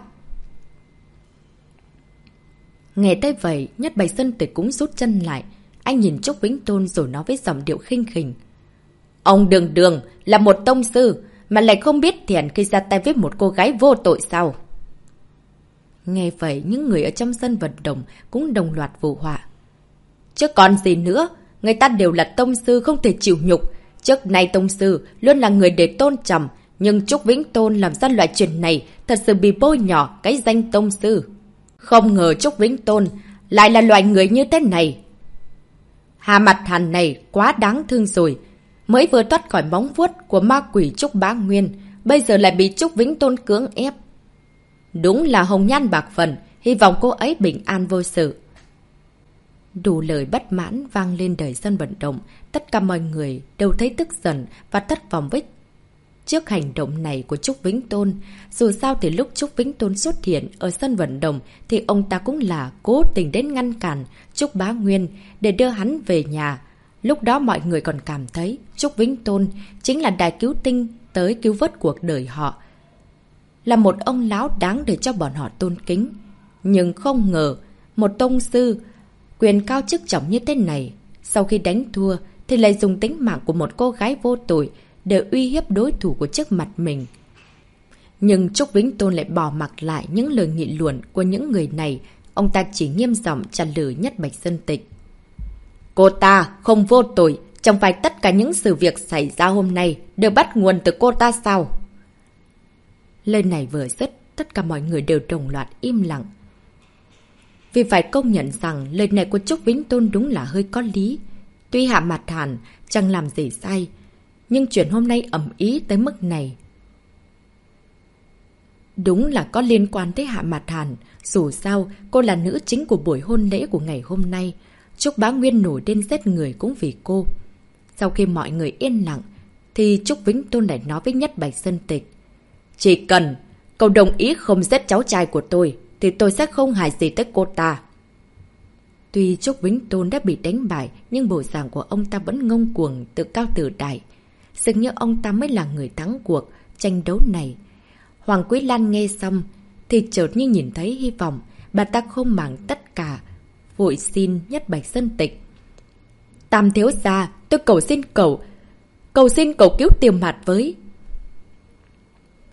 Nghe tới vậy, Nhất Bạch Sơn Tịch cũng rút chân lại. Anh nhìn Trúc Vĩnh Tôn rồi nói với giọng điệu khinh khỉnh. Ông Đường Đường là một tông sư, mà lại không biết thiện khi ra tay với một cô gái vô tội sao? Nghe vậy, những người ở trong sân vận động cũng đồng loạt vụ họa. Chứ còn gì nữa, người ta đều là tông sư không thể chịu nhục. Trước nay tông sư luôn là người để tôn trọng, nhưng Trúc Vĩnh Tôn làm ra loại chuyện này thật sự bị bôi nhỏ cái danh tông sư. Không ngờ Trúc Vĩnh Tôn lại là loại người như thế này. Hạ Mạt Hàn này quá đáng thương rồi. Mới vừa thoát khỏi bóng vuốt của ma quỷ Trúc Bá Nguyên, bây giờ lại bị Trúc Vĩnh Tôn cưỡng ép. Đúng là hồng nhan bạc phận, hy vọng cô ấy bình an vô sự. Đủ lời bất mãn vang lên đời sân vận động. Tất cả mọi người đều thấy tức giận và thất vọng với trước hành động này của Trúc Vĩnh Tôn. Dù sao thì lúc Trúc Vĩnh Tôn xuất hiện ở sân vận động thì ông ta cũng là cố tình đến ngăn cản Trúc Bá Nguyên để đưa hắn về nhà. Lúc đó mọi người còn cảm thấy Trúc Vĩnh Tôn chính là đại cứu tinh tới cứu vớt cuộc đời họ. Là một ông lão đáng để cho bọn họ tôn kính. Nhưng không ngờ, một tông sư, quyền cao chức trọng như thế này, sau khi đánh thua thì lại dùng tính mạng của một cô gái vô tội để uy hiếp đối thủ của trước mặt mình. Nhưng Trúc Vĩnh Tôn lại bỏ mặc lại những lời nghị luận của những người này. Ông ta chỉ nghiêm giọng trả lời Nhất Bạch Sơn Tịch. Cô ta không vô tội, chẳng phải tất cả những sự việc xảy ra hôm nay đều bắt nguồn từ cô ta sao? Lời này vừa dứt, tất cả mọi người đều đồng loạt im lặng. Vì phải công nhận rằng lời này của Trúc Vĩnh Tôn đúng là hơi có lý. Tuy Hạ Mạt Hàn chẳng làm gì sai, nhưng chuyện hôm nay ầm ĩ tới mức này đúng là có liên quan tới Hạ Mạt Hàn. Dù sao, cô là nữ chính của buổi hôn lễ của ngày hôm nay. Trúc Bá Nguyên nổi điên giết người cũng vì cô. Sau khi mọi người yên lặng, thì Trúc Vĩnh Tôn lại nói với Nhất Bạch Sơn Tịch. Chỉ cần cậu đồng ý không giết cháu trai của tôi, thì tôi sẽ không hại gì tới cô ta. Tuy Trúc Vĩnh Tôn đã bị đánh bại, nhưng bộ dạng của ông ta vẫn ngông cuồng, tự cao tự đại. Dường như ông ta mới là người thắng cuộc tranh đấu này. Hoàng Quý Lan nghe xong, thì chợt như nhìn thấy hy vọng. Bà ta không màng tất cả, vội xin Nhất Bạch Sơn Tịch. Tam thiếu gia, tôi cầu xin cậu, cầu xin cậu cứu Tiêu Mạt với.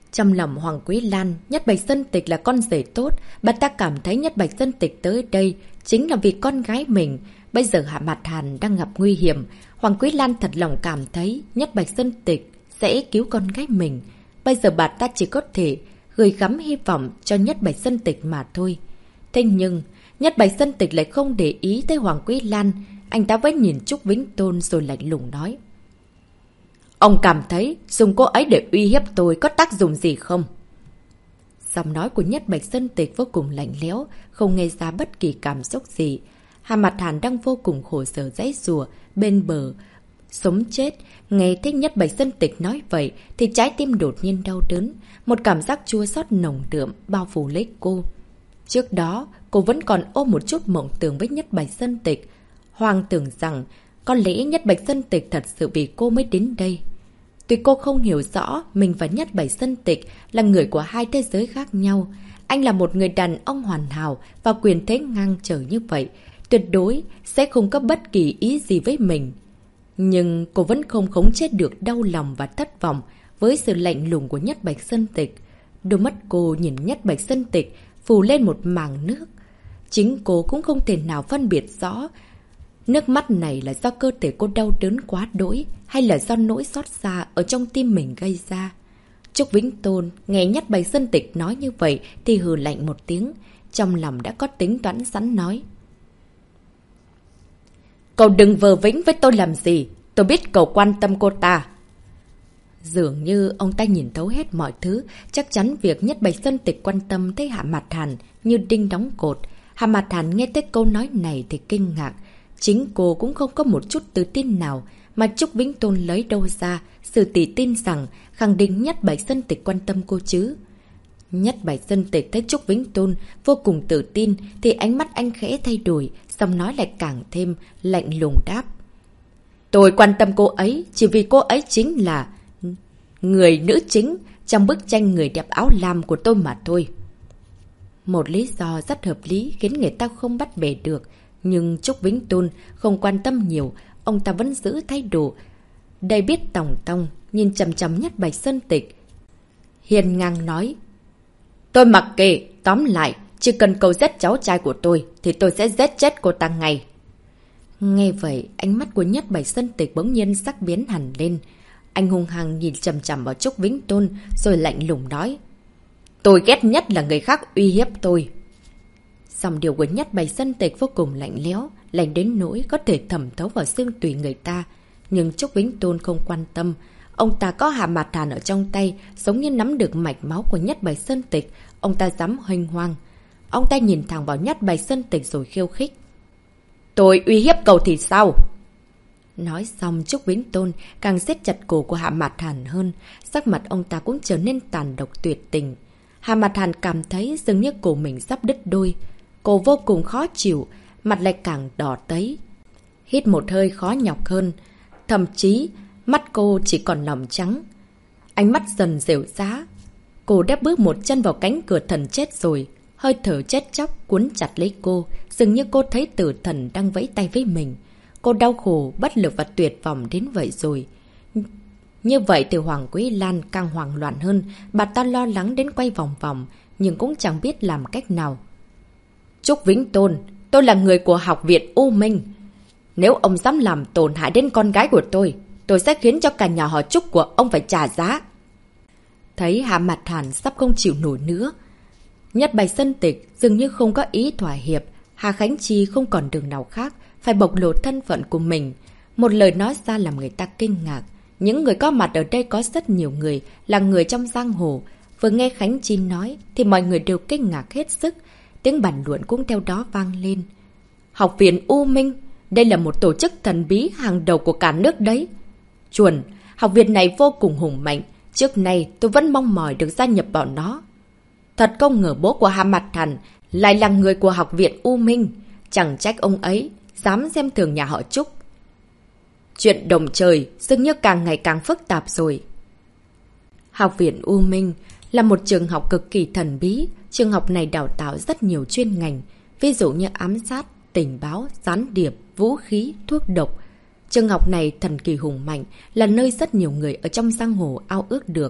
Trong lòng Hoàng Quý Lan, Nhất Bạch Sơn Tịch là con rể tốt. Bà ta cảm thấy Nhất Bạch Sơn Tịch tới đây chính là vì con gái mình. Bây giờ Hạ Mạt Hàn đang gặp nguy hiểm. Hoàng Quý Lan thật lòng cảm thấy Nhất Bạch Sơn Tịch sẽ cứu con gái mình. Bây giờ bà ta chỉ có thể gửi gắm hy vọng cho Nhất Bạch Sơn Tịch mà thôi. Thế nhưng, Nhất Bạch Sơn Tịch lại không để ý tới Hoàng Quý Lan. Anh ta vẫn nhìn Trúc Vĩnh Tôn rồi lạnh lùng nói. Ông cảm thấy dùng cô ấy để uy hiếp tôi có tác dụng gì không? Giọng nói của Nhất Bạch Sơn Tịch vô cùng lạnh lẽo, không nghe ra bất kỳ cảm xúc gì. Hạ Mạt Hàn đang vô cùng khổ sở giãy giụa bên bờ sống chết. Nghe thấy Nhất Bạch Sơn Tịch nói vậy thì trái tim đột nhiên đau đớn. Một cảm giác chua xót nồng đượm bao phủ lấy cô. Trước đó, cô vẫn còn ôm một chút mộng tưởng với Nhất Bạch Sơn Tịch. Hoàng tưởng rằng có lẽ Nhất Bạch Sơn Tịch thật sự vì cô mới đến đây. Tuy cô không hiểu rõ mình và Nhất Bạch Sơn Tịch là người của hai thế giới khác nhau. Anh là một người đàn ông hoàn hảo và quyền thế ngang trời như vậy. Tuyệt đối sẽ không có bất kỳ ý gì với mình. Nhưng cô vẫn không khống chế được đau lòng và thất vọng với sự lạnh lùng của Nhất Bạch Sơn Tịch. Đôi mắt cô nhìn Nhất Bạch Sơn Tịch phủ lên một màng nước. Chính cô cũng không thể nào phân biệt rõ nước mắt này là do cơ thể cô đau đớn quá đỗi hay là do nỗi xót xa ở trong tim mình gây ra. Trúc Vĩnh Tôn nghe Nhất Bạch Sơn Tịch nói như vậy thì hừ lạnh một tiếng, trong lòng đã có tính toán sẵn nói. Cậu đừng vờ vĩnh với tôi làm gì, tôi biết cậu quan tâm cô ta. Dường như ông ta nhìn thấu hết mọi thứ, chắc chắn việc Nhất Bạch Sơn Tịch quan tâm tới Hạ Mạt Hàn như đinh đóng cột. Hạ Mạt Hàn nghe tới câu nói này thì kinh ngạc. Chính cô cũng không có một chút tự tin nào mà Trúc Vĩnh Tôn lấy đâu ra sự tự tin rằng khẳng định Nhất Bạch Sơn Tịch quan tâm cô chứ. Nhất Bạch Sơn Tịch thấy Trúc Vĩnh Tôn vô cùng tự tin thì ánh mắt anh khẽ thay đổi, xong nói lại càng thêm lạnh lùng đáp. Tôi quan tâm cô ấy chỉ vì cô ấy chính là người nữ chính trong bức tranh người đẹp áo lam của tôi mà thôi. Một lý do rất hợp lý khiến người ta không bắt bẻ được. Nhưng Trúc Vĩnh Tôn không quan tâm nhiều, ông ta vẫn giữ thái độ đầy biết tòng tong, nhìn chằm chằm Nhất Bạch Sơn Tịch. Hiền ngang nói, tôi mặc kệ, tóm lại, chỉ cần cậu giết cháu trai của tôi thì tôi sẽ giết chết cô ta ngay. Nghe vậy, ánh mắt của Nhất Bạch Sơn Tịch bỗng nhiên sắc biến hẳn lên. Anh hung hăng nhìn chằm chằm vào Trúc Vĩnh Tôn rồi lạnh lùng nói, tôi ghét nhất là người khác uy hiếp tôi. Dòng điều của Nhất Bạch Sơn Tịch vô cùng lạnh lẽo, lạnh đến nỗi có thể thẩm thấu vào xương tủy người ta. Nhưng Trúc Vĩnh Tôn không quan tâm. Ông ta có Hạ Mạt Hàn ở trong tay, giống như nắm được mạch máu của Nhất Bạch Sơn Tịch. Ông ta dám huênh hoang. Ông ta nhìn thẳng vào Nhất Bạch Sơn Tịch rồi khiêu khích. Tôi uy hiếp cậu thì sao? Nói xong Trúc Vĩnh Tôn càng siết chặt cổ của Hạ Mạt Hàn hơn. Sắc mặt ông ta cũng trở nên tàn độc tuyệt tình. Hạ Mạt Hàn cảm thấy dường như cổ mình sắp đứt đôi. Cô vô cùng khó chịu, mặt lại càng đỏ tấy. Hít một hơi khó nhọc hơn. Thậm chí, mắt cô chỉ còn lòng trắng. Ánh mắt dần dẻo giá. Cô đã bước một chân vào cánh cửa thần chết rồi. Hơi thở chết chóc cuốn chặt lấy cô. Dường như cô thấy tử thần đang vẫy tay với mình. Cô đau khổ, bất lực và tuyệt vọng đến vậy rồi. Như vậy thì Hoàng Quý Lan càng hoảng loạn hơn. Bà ta lo lắng đến quay vòng vòng, nhưng cũng chẳng biết làm cách nào. Trúc Vĩnh Tôn, tôi là người của Học viện U Minh. Nếu ông dám làm tổn hại đến con gái của tôi, tôi sẽ khiến cho cả nhà họ Trúc của ông phải trả giá. Thấy Hạ Mạt Hàn sắp không chịu nổi nữa, Nhất Bạch Sơn Tịch dường như không có ý thỏa hiệp. Hà Khánh Chi không còn đường nào khác, phải bộc lộ thân phận của mình. Một lời nói ra làm người ta kinh ngạc. Những người có mặt ở đây có rất nhiều người là người trong giang hồ. Vừa nghe Khánh Chi nói thì mọi người đều kinh ngạc hết sức. Tiếng bàn luận cũng theo đó vang lên. Học viện U Minh, đây là một tổ chức thần bí hàng đầu của cả nước đấy. Chuẩn, học viện này vô cùng hùng mạnh. Trước nay tôi vẫn mong mỏi được gia nhập vào nó. Thật không ngờ bố của Hạ Mạt Hàn lại là người của Học viện U Minh. Chẳng trách ông ấy dám xem thường nhà họ Trúc. Chuyện đồng trời dường như càng ngày càng phức tạp rồi. Học viện U Minh là một trường học cực kỳ thần bí. Trường học này đào tạo rất nhiều chuyên ngành, ví dụ như ám sát, tình báo, gián điệp, vũ khí, thuốc độc. Trường học này thần kỳ hùng mạnh, là nơi rất nhiều người ở trong giang hồ ao ước được.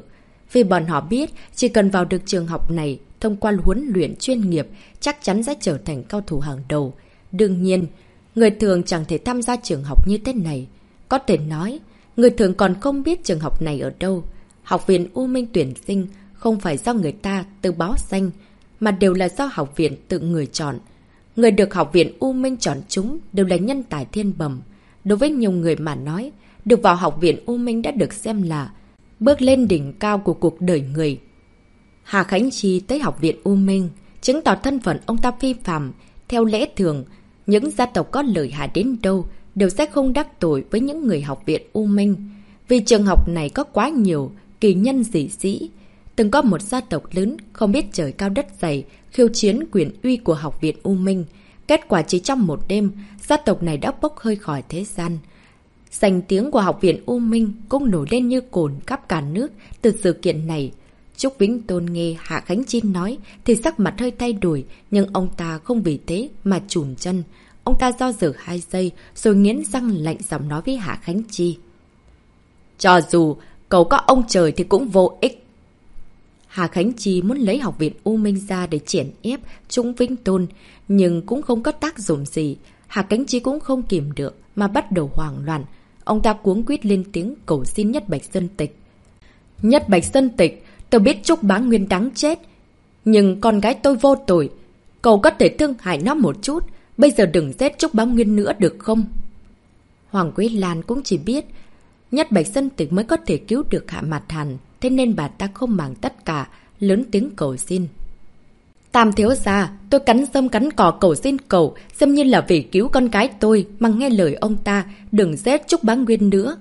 Vì bọn họ biết chỉ cần vào được trường học này, thông qua huấn luyện chuyên nghiệp, chắc chắn sẽ trở thành cao thủ hàng đầu. Đương nhiên, người thường chẳng thể tham gia trường học như thế này. Có thể nói, người thường còn không biết trường học này ở đâu. Học viện U Minh tuyển sinh không phải do người ta tự báo danh, mà đều là do học viện tự người chọn. Người được học viện U Minh chọn chúng đều là nhân tài thiên bẩm. Đối với nhiều người mà nói, được vào học viện U Minh đã được xem là bước lên đỉnh cao của cuộc đời người. Hà Khánh Chi tới học viện U Minh, chứng tỏ thân phận ông ta phi phàm. Theo lẽ thường, những gia tộc có lợi hại đến đâu đều sẽ không đắc tội với những người học viện U Minh. Vì trường học này có quá nhiều kỳ nhân dị sĩ. Từng có một gia tộc lớn không biết trời cao đất dày khiêu chiến quyền uy của học viện U Minh. Kết quả chỉ trong một đêm, gia tộc này đã bốc hơi khỏi thế gian. Danh tiếng của học viện U Minh cũng nổi lên như cồn khắp cả nước từ sự kiện này. Trúc Vĩnh Tôn nghe Hạ Khánh Chi nói thì sắc mặt hơi thay đổi, nhưng ông ta không vì thế mà chùn chân. Ông ta do dự hai giây rồi nghiến răng lạnh giọng nói với Hạ Khánh Chi. Cho dù cậu có ông trời thì cũng vô ích. Hà Khánh Chi muốn lấy học viện U Minh ra để triển ép Trúc Vĩnh Tôn, nhưng cũng không có tác dụng gì. Hà Khánh Chi cũng không kìm được mà bắt đầu hoảng loạn. Ông ta cuống quýt lên tiếng cầu xin Nhất Bạch Sơn Tịch. Nhất Bạch Sơn Tịch, tôi biết Trúc Bá Nguyên đáng chết, nhưng con gái tôi vô tội. Cậu có thể thương hại nó một chút, bây giờ đừng giết Trúc Bá Nguyên nữa được không? Hoàng Quế Lan cũng chỉ biết Nhất Bạch Sơn Tịch mới có thể cứu được Hạ Mạt Hàn, thế nên bà ta không màng tất cả, lớn tiếng cầu xin. Tam thiếu gia, tôi cắn rơm cắn cỏ cầu xin cậu, xem như là vì cứu con gái tôi mà nghe lời ông ta, đừng giết Trúc Bá Nguyên nữa.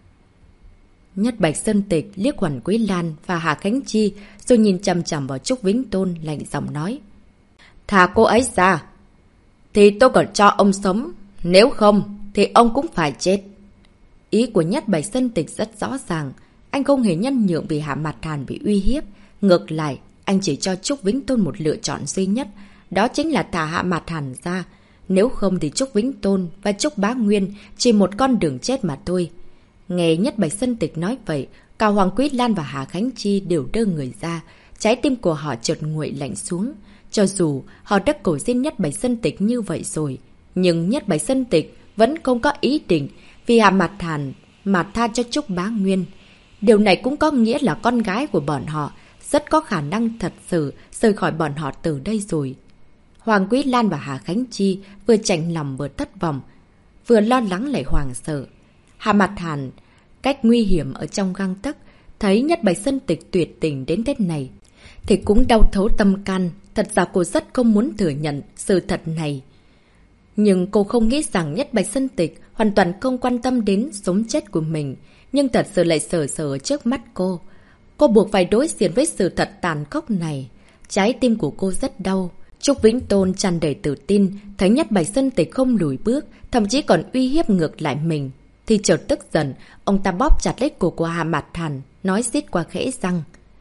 Nhất Bạch Sơn Tịch liếc Hoàng Quế Lan và Hà Khánh Chi, rồi nhìn chằm chằm vào Trúc Vĩnh Tôn lạnh giọng nói. Thả cô ấy ra, thì tôi còn cho ông sống, nếu không thì ông cũng phải chết. Ý của Nhất Bạch Sơn Tịch rất rõ ràng, anh không hề nhân nhượng vì Hạ Mạt Hàn bị uy hiếp. Ngược lại, anh chỉ cho Trúc Vĩnh Tôn một lựa chọn duy nhất, đó chính là thả Hạ Mạt Hàn ra. Nếu không thì Trúc Vĩnh Tôn và Trúc Bá Nguyên chỉ một con đường chết mà thôi. Nghe Nhất Bạch Sơn Tịch nói vậy, cả Hoàng Quý Lan và Hà Khánh Chi đều đơ người ra, trái tim của họ chợt nguội lạnh xuống. Cho dù họ đã cầu xin Nhất Bạch Sơn Tịch như vậy rồi, nhưng Nhất Bạch Sơn Tịch vẫn không có ý định vì Hạ Mạt Hàn mà tha cho Trúc Bá Nguyên. Điều này cũng có nghĩa là con gái của bọn họ rất có khả năng thật sự rời khỏi bọn họ từ đây rồi. Hoàng Quý Lan và Hà Khánh Chi vừa chạnh lòng vừa thất vọng, vừa lo lắng lại hoảng sợ. Hạ Mạt Hàn cách nguy hiểm ở trong gang tấc, thấy Nhất Bạch Sơn Tịch tuyệt tình đến thế này thì cũng đau thấu tâm can. Thật ra cô rất không muốn thừa nhận sự thật này. Nhưng cô không nghĩ rằng Nhất Bạch Sơn Tịch hoàn toàn không quan tâm đến sống chết của mình. Nhưng thật sự lại sờ sờ trước mắt cô. Cô buộc phải đối diện với sự thật tàn khốc này. Trái tim của cô rất đau. Trúc Vĩnh Tôn tràn đầy tự tin, thấy Nhất Bạch Sơn Tịch không lùi bước, thậm chí còn uy hiếp ngược lại mình. Thì chợt tức giận, ông ta bóp chặt lấy cổ của Hạ Mạt Hàn, nói xít qua khẽ răng.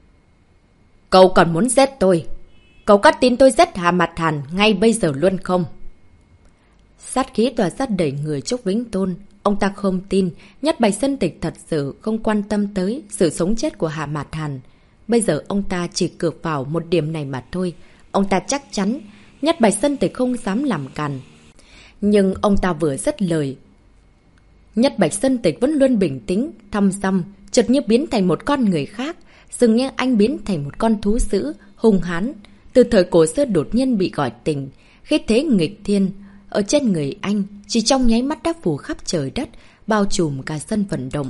Cậu còn muốn giết tôi? Cậu có tin tôi giết Hạ Mạt Hàn ngay bây giờ luôn không? Sát khí tỏa sát đẩy người Trúc Vĩnh Tôn. Ông ta không tin Nhất Bạch Sơn Tịch thật sự không quan tâm tới sự sống chết của Hạ Mạt Hàn. Bây giờ ông ta chỉ cược vào một điểm này mà thôi. Ông ta chắc chắn Nhất Bạch Sơn Tịch không dám làm càn. Nhưng ông ta vừa dứt lời, Nhất Bạch Sơn Tịch vẫn luôn bình tĩnh, thăm dăm, chợt như biến thành một con người khác. Dường như anh biến thành một con thú dữ, hung hãn. Từ thời cổ xưa đột nhiên bị gọi tình, khí thế nghịch thiên ở trên người anh chỉ trong nháy mắt đã phủ khắp trời đất, bao trùm cả sân vận động.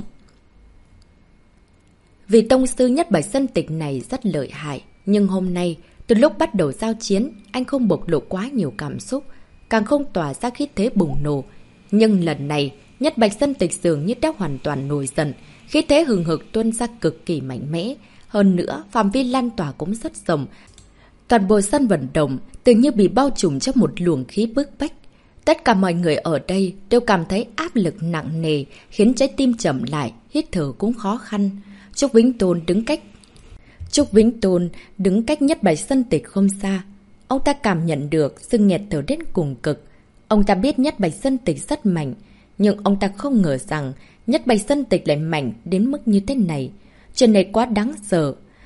Vì tông sư Nhất Bạch Sơn Tịch này rất lợi hại, nhưng hôm nay, từ lúc bắt đầu giao chiến, anh không bộc lộ quá nhiều cảm xúc, càng không tỏa ra khí thế bùng nổ. Nhưng lần này, Nhất Bạch Sơn Tịch dường như đã hoàn toàn nổi giận, khí thế hừng hực tuôn ra cực kỳ mạnh mẽ. Hơn nữa, phạm vi lan tỏa cũng rất rộng. Toàn bộ sân vận động tự như bị bao trùm trong một luồng khí bức bách. Tất cả mọi người ở đây đều cảm thấy áp lực nặng nề, khiến trái tim chậm lại, hít thở cũng khó khăn. Trúc Vĩnh Tôn đứng cách Trúc Vĩnh Tôn đứng cách Nhất Bạch Sơn Tịch không xa. Ông ta cảm nhận được sự nghẹt thở đến cùng cực. Ông ta biết Nhất Bạch Sơn Tịch rất mạnh, nhưng ông ta không ngờ rằng Nhất Bạch Sơn Tịch lại mạnh đến mức như thế này. Chuyện này quá đáng sợ.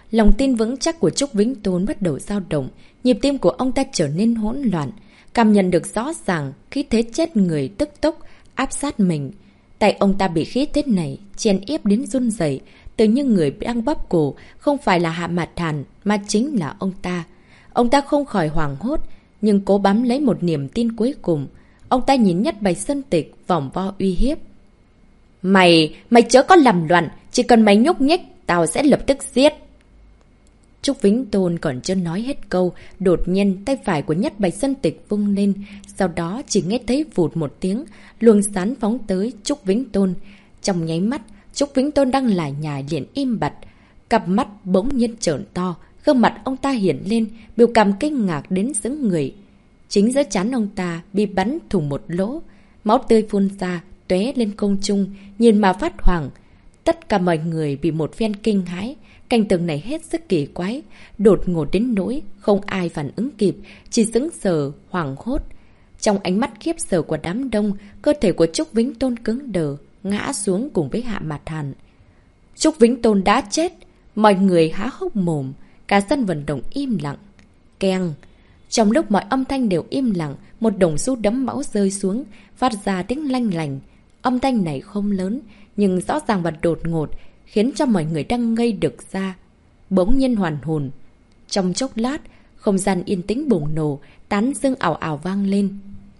Lòng tin vững chắc của Trúc Vĩnh Tôn bắt đầu dao động, nhịp tim của ông ta trở nên hỗn loạn, cảm nhận được rõ ràng khí thế chết người tức tốc áp sát mình. Tay ông ta bị khí thế này chèn ép đến run rẩy, từ những người đang bóp cổ không phải là Hạ Mạt Hàn mà chính là ông ta. Ông ta không khỏi hoảng hốt, nhưng cố bám lấy một niềm tin cuối cùng. Ông ta nhìn Nhất Bạch Sơn Tịch vòng vo uy hiếp. Mày, mày chớ có làm loạn, chỉ cần mày nhúc nhích, tao sẽ lập tức giết. Trúc Vĩnh Tôn còn chưa nói hết câu, đột nhiên tay phải của Nhất Bạch Sơn Tịch vung lên, sau đó chỉ nghe thấy vụt một tiếng, luồng sáng phóng tới Trúc Vĩnh Tôn. Trong nháy mắt, Trúc Vĩnh Tôn đang lải nhải liền im bặt, cặp mắt bỗng nhiên trợn to, gương mặt ông ta hiện lên, biểu cảm kinh ngạc đến sững người. Chính giữa trán ông ta bị bắn thủng một lỗ, máu tươi phun ra, tóe lên không trung, nhìn mà phát hoảng. Tất cả mọi người bị một phen kinh hãi, cảnh tượng này hết sức kỳ quái, đột ngột đến nỗi không ai phản ứng kịp, chỉ sững sờ, hoảng hốt. Trong ánh mắt khiếp sợ của đám đông, cơ thể của Trúc Vĩnh Tôn cứng đờ, ngã xuống cùng với Hạ Mạt Hàn. Trúc Vĩnh Tôn đã chết, mọi người há hốc mồm, cả sân vận động im lặng. Keng! Trong lúc mọi âm thanh đều im lặng, một đồng xu đẫm máu rơi xuống, phát ra tiếng lanh lành. Âm thanh này không lớn, nhưng rõ ràng và đột ngột, khiến cho mọi người đang ngây được ra. Bỗng nhiên hoàn hồn. Trong chốc lát, không gian yên tĩnh bùng nổ, tán dương ảo ảo vang lên.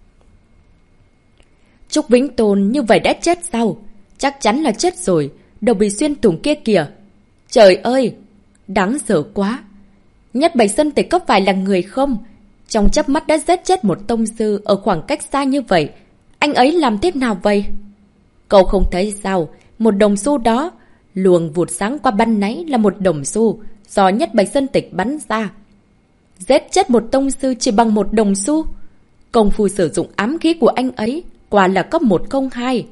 Trúc Vĩnh Tôn như vậy đã chết sao? Chắc chắn là chết rồi, đầu bị xuyên thủng kia kìa. Trời ơi! Đáng sợ quá! Nhất Bạch Sơn Tịch có phải là người không? Trong chớp mắt đã giết chết một tông sư ở khoảng cách xa như vậy. Anh ấy làm thế nào vậy? Cậu không thấy sao? Một đồng xu đó, luồng vụt sáng qua ban nãy là một đồng xu do Nhất Bạch Sơn Tịch bắn ra. Giết chết một tông sư chỉ bằng một đồng xu. Công phu sử dụng ám khí của anh ấy quả là cấp một không hai.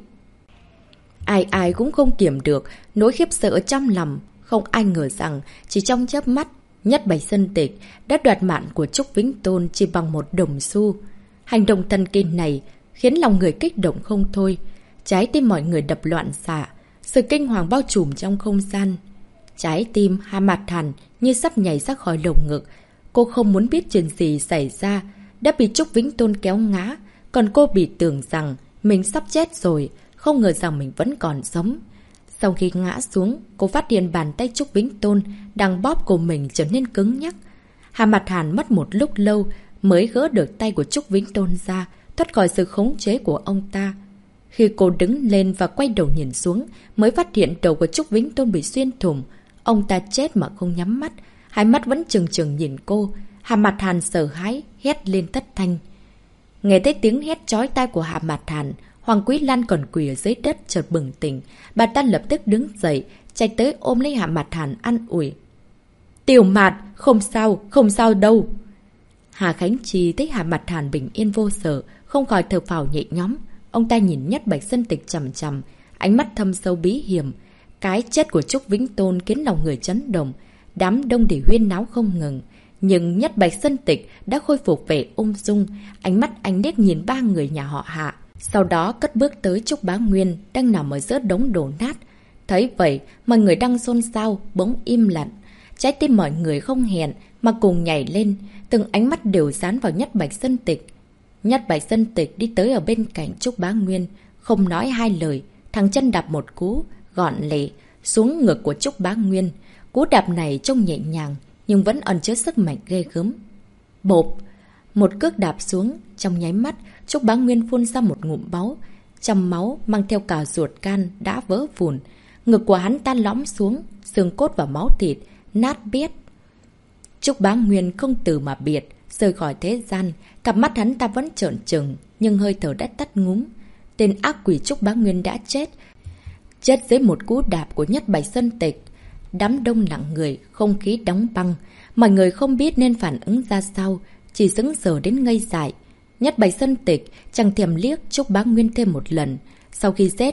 Ai ai cũng không kiểm được nỗi khiếp sợ trong lòng. Không ai ngờ rằng chỉ trong chớp mắt, Nhất Bạch Sơn Tịch đã đoạt mạng của Trúc Vĩnh Tôn chỉ bằng một đồng xu. Hành động thần kỳ này khiến lòng người kích động không thôi. Trái tim mọi người đập loạn xạ, sự kinh hoàng bao trùm trong không gian. Trái tim Hạ Mạt Hàn như sắp nhảy ra khỏi lồng ngực. Cô không muốn biết chuyện gì xảy ra, đã bị Trúc Vĩnh Tôn kéo ngã, còn cô bị tưởng rằng mình sắp chết rồi, không ngờ rằng mình vẫn còn sống. Sau khi ngã xuống, cô phát hiện bàn tay Trúc Vĩnh Tôn đang bóp của mình trở nên cứng nhắc. Hạ Mạt Hàn mất một lúc lâu mới gỡ được tay của Trúc Vĩnh Tôn ra, thoát khỏi sự khống chế của ông ta. Khi cô đứng lên và quay đầu nhìn xuống, mới phát hiện đầu của Trúc Vĩnh Tôn bị xuyên thủng. Ông ta chết mà không nhắm mắt, hai mắt vẫn trừng trừng nhìn cô. Hạ Mạt Hàn sợ hãi, hét lên thất thanh. Nghe thấy tiếng hét chói tai của Hạ Mạt Hàn, Hoàng Quý Lan còn quỳ ở dưới đất chợt bừng tỉnh. Bà ta lập tức đứng dậy, chạy tới ôm lấy Hạ Mạt Hàn an ủi. Tiểu Mạt, không sao, không sao đâu. Hà Khánh Chi thấy Hạ Mạt Hàn bình yên vô sợ, không khỏi thở phào nhẹ nhõm. Ông ta nhìn Nhất Bạch Sơn Tịch chằm chằm, ánh mắt thâm sâu bí hiểm. Cái chết của Trúc Vĩnh Tôn khiến lòng người chấn động, đám đông để huyên náo không ngừng. Nhưng Nhất Bạch Sơn Tịch đã khôi phục vẻ ung dung, ánh mắt anh liếc nhìn ba người nhà họ Hạ. Sau đó cất bước tới Trúc Bá Nguyên đang nằm ở giữa đống đổ nát. Thấy vậy, mọi người đang xôn xao, bỗng im lặng. Trái tim mọi người không hẹn mà cùng nhảy lên, từng ánh mắt đều dán vào Nhất Bạch Sơn Tịch. Nhất Bạch Sơn Tịch đi tới ở bên cạnh Trúc Bá Nguyên, không nói hai lời, thằng chân đạp một cú, gọn lẹ, xuống ngực của Trúc Bá Nguyên. Cú đạp này trông nhẹ nhàng, nhưng vẫn ẩn chứa sức mạnh ghê gớm. Bộp! Một cước đạp xuống, trong nháy mắt, Trúc Bá Nguyên phun ra một ngụm máu. Trong máu mang theo cả ruột can đã vỡ vụn. Ngực của hắn tan lõm xuống, xương cốt và máu thịt, nát bét. Trúc Bá Nguyên không từ mà biệt, rời khỏi thế gian. Cặp mắt hắn ta vẫn trợn trừng, nhưng hơi thở đã tắt ngúm. Tên ác quỷ Trúc Bá Nguyên đã chết. Chết dưới một cú đạp của Nhất Bạch Sơn Tịch. Đám đông lặng người, không khí đóng băng. Mọi người không biết nên phản ứng ra sao, chỉ sững sờ đến ngây dại. Nhất Bạch Sơn Tịch chẳng thèm liếc Trúc Bá Nguyên thêm một lần. Sau khi giết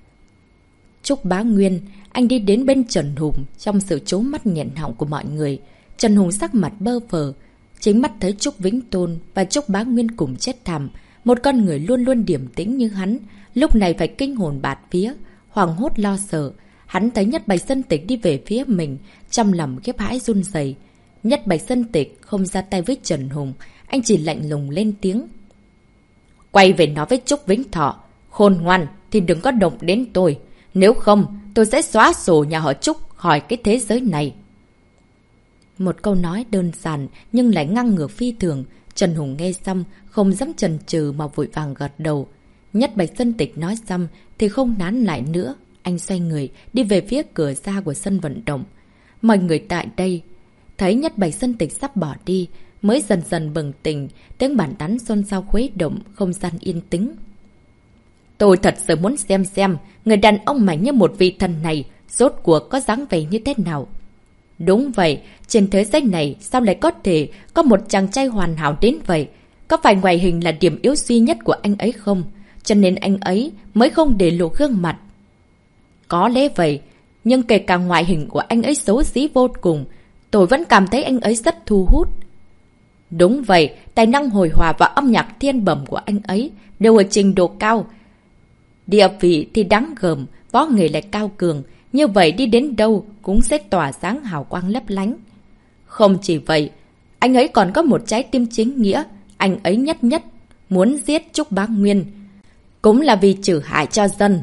Trúc Bá Nguyên, anh đi đến bên Trần Hùng trong sự trố mắt nghẹn họng của mọi người. Trần Hùng sắc mặt bơ phờ, chính mắt thấy Trúc Vĩnh Tôn và Trúc Bá Nguyên cùng chết thảm. Một con người luôn luôn điềm tĩnh như hắn, lúc này phải kinh hồn bạt vía, hoảng hốt lo sợ. Hắn thấy Nhất Bạch Sơn Tịch đi về phía mình, trong lòng khiếp hãi run rẩy. Nhất Bạch Sơn Tịch không ra tay với Trần Hùng, anh chỉ lạnh lùng lên tiếng. Quay về nói với Trúc Vĩnh Thọ, khôn ngoan thì đừng có động đến tôi. Nếu không, tôi sẽ xóa sổ nhà họ Trúc khỏi cái thế giới này. Một câu nói đơn giản nhưng lại ngang ngược phi thường. Trần Hùng nghe xong, không dám chần chừ mà vội vàng gật đầu. Nhất Bạch Sơn Tịch nói xong thì không nán lại nữa. Anh xoay người, đi về phía cửa ra của sân vận động. Mọi người tại đây thấy Nhất Bạch Sơn Tịch sắp bỏ đi, mới dần dần bừng tỉnh, tiếng bàn tán xôn xao khuấy động, không gian yên tĩnh. Tôi thật sự muốn xem xem, người đàn ông mạnh như một vị thần này, rốt cuộc có dáng vẻ như thế nào. Đúng vậy, trên thế giới này sao lại có thể có một chàng trai hoàn hảo đến vậy? Có phải ngoại hình là điểm yếu duy nhất của anh ấy không? Cho nên anh ấy mới không để lộ gương mặt. Có lẽ vậy, nhưng kể cả ngoại hình của anh ấy xấu xí vô cùng, tôi vẫn cảm thấy anh ấy rất thu hút. Đúng vậy, tài năng hồi hòa và âm nhạc thiên bẩm của anh ấy đều ở trình độ cao. Địa vị thì đáng gờm, võ nghệ lại cao cường, như vậy đi đến đâu cũng sẽ tỏa sáng hào quang lấp lánh. Không chỉ vậy, anh ấy còn có một trái tim chính nghĩa, anh ấy nhất nhất muốn giết Trúc Bá Nguyên, cũng là vì trừ hại cho dân.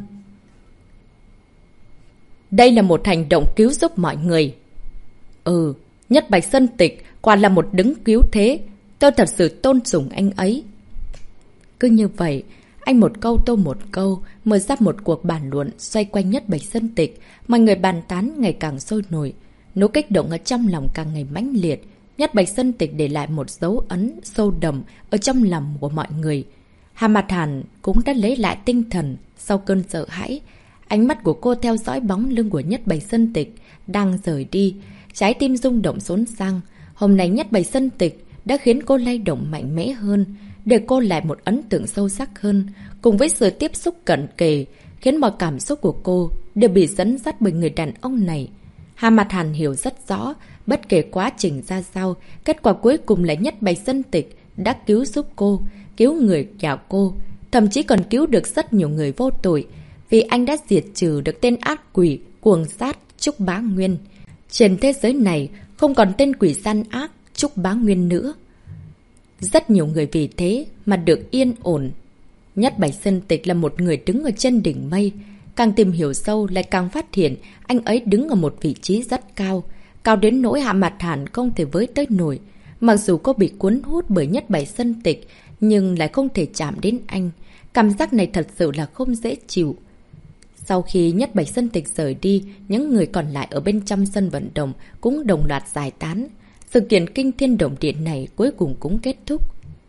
Đây là một hành động cứu giúp mọi người. Ừ, Nhất Bạch Sơn Tịch quả là một đứng cứu thế, tôi thật sự tôn sùng anh ấy. Cứ như vậy, anh một câu tôi một câu, mở ra một cuộc bàn luận xoay quanh Nhất Bạch Sơn Tịch, mọi người bàn tán ngày càng sôi nổi. Nỗi kích động ở trong lòng càng ngày mãnh liệt. Nhất Bạch Sơn Tịch để lại một dấu ấn sâu đậm ở trong lòng của mọi người. Hà Mạt Hàn cũng đã lấy lại tinh thần sau cơn sợ hãi. Ánh mắt của cô theo dõi bóng lưng của Nhất Bạch Sơn Tịch đang rời đi, trái tim rung động xốn sang. Hôm nay Nhất Bạch Sơn Tịch đã khiến cô lay động mạnh mẽ hơn, để cô lại một ấn tượng sâu sắc hơn, cùng với sự tiếp xúc cận kề, khiến mọi cảm xúc của cô đều bị dẫn dắt bởi người đàn ông này. Hà Mạt Hàn hiểu rất rõ, bất kể quá trình ra sao, kết quả cuối cùng là Nhất Bạch Sơn Tịch đã cứu giúp cô, cứu người nhà cô, thậm chí còn cứu được rất nhiều người vô tội, vì anh đã diệt trừ được tên ác quỷ cuồng sát Trúc Bá Nguyên. Trên thế giới này không còn tên quỷ gian ác Trúc Bá Nguyên nữa. Rất nhiều người vì thế mà được yên ổn. Nhất Bạch Sơn Tịch là một người đứng ở trên đỉnh mây. Càng tìm hiểu sâu lại càng phát hiện anh ấy đứng ở một vị trí rất cao. Cao đến nỗi Hạ Mạt Hàn không thể với tới nổi. Mặc dù cô bị cuốn hút bởi Nhất Bạch Sơn Tịch, nhưng lại không thể chạm đến anh. Cảm giác này thật sự là không dễ chịu. Sau khi Nhất Bạch Sơn Tịch rời đi, những người còn lại ở bên trong sân vận động cũng đồng loạt giải tán. Sự kiện kinh thiên động địa này cuối cùng cũng kết thúc.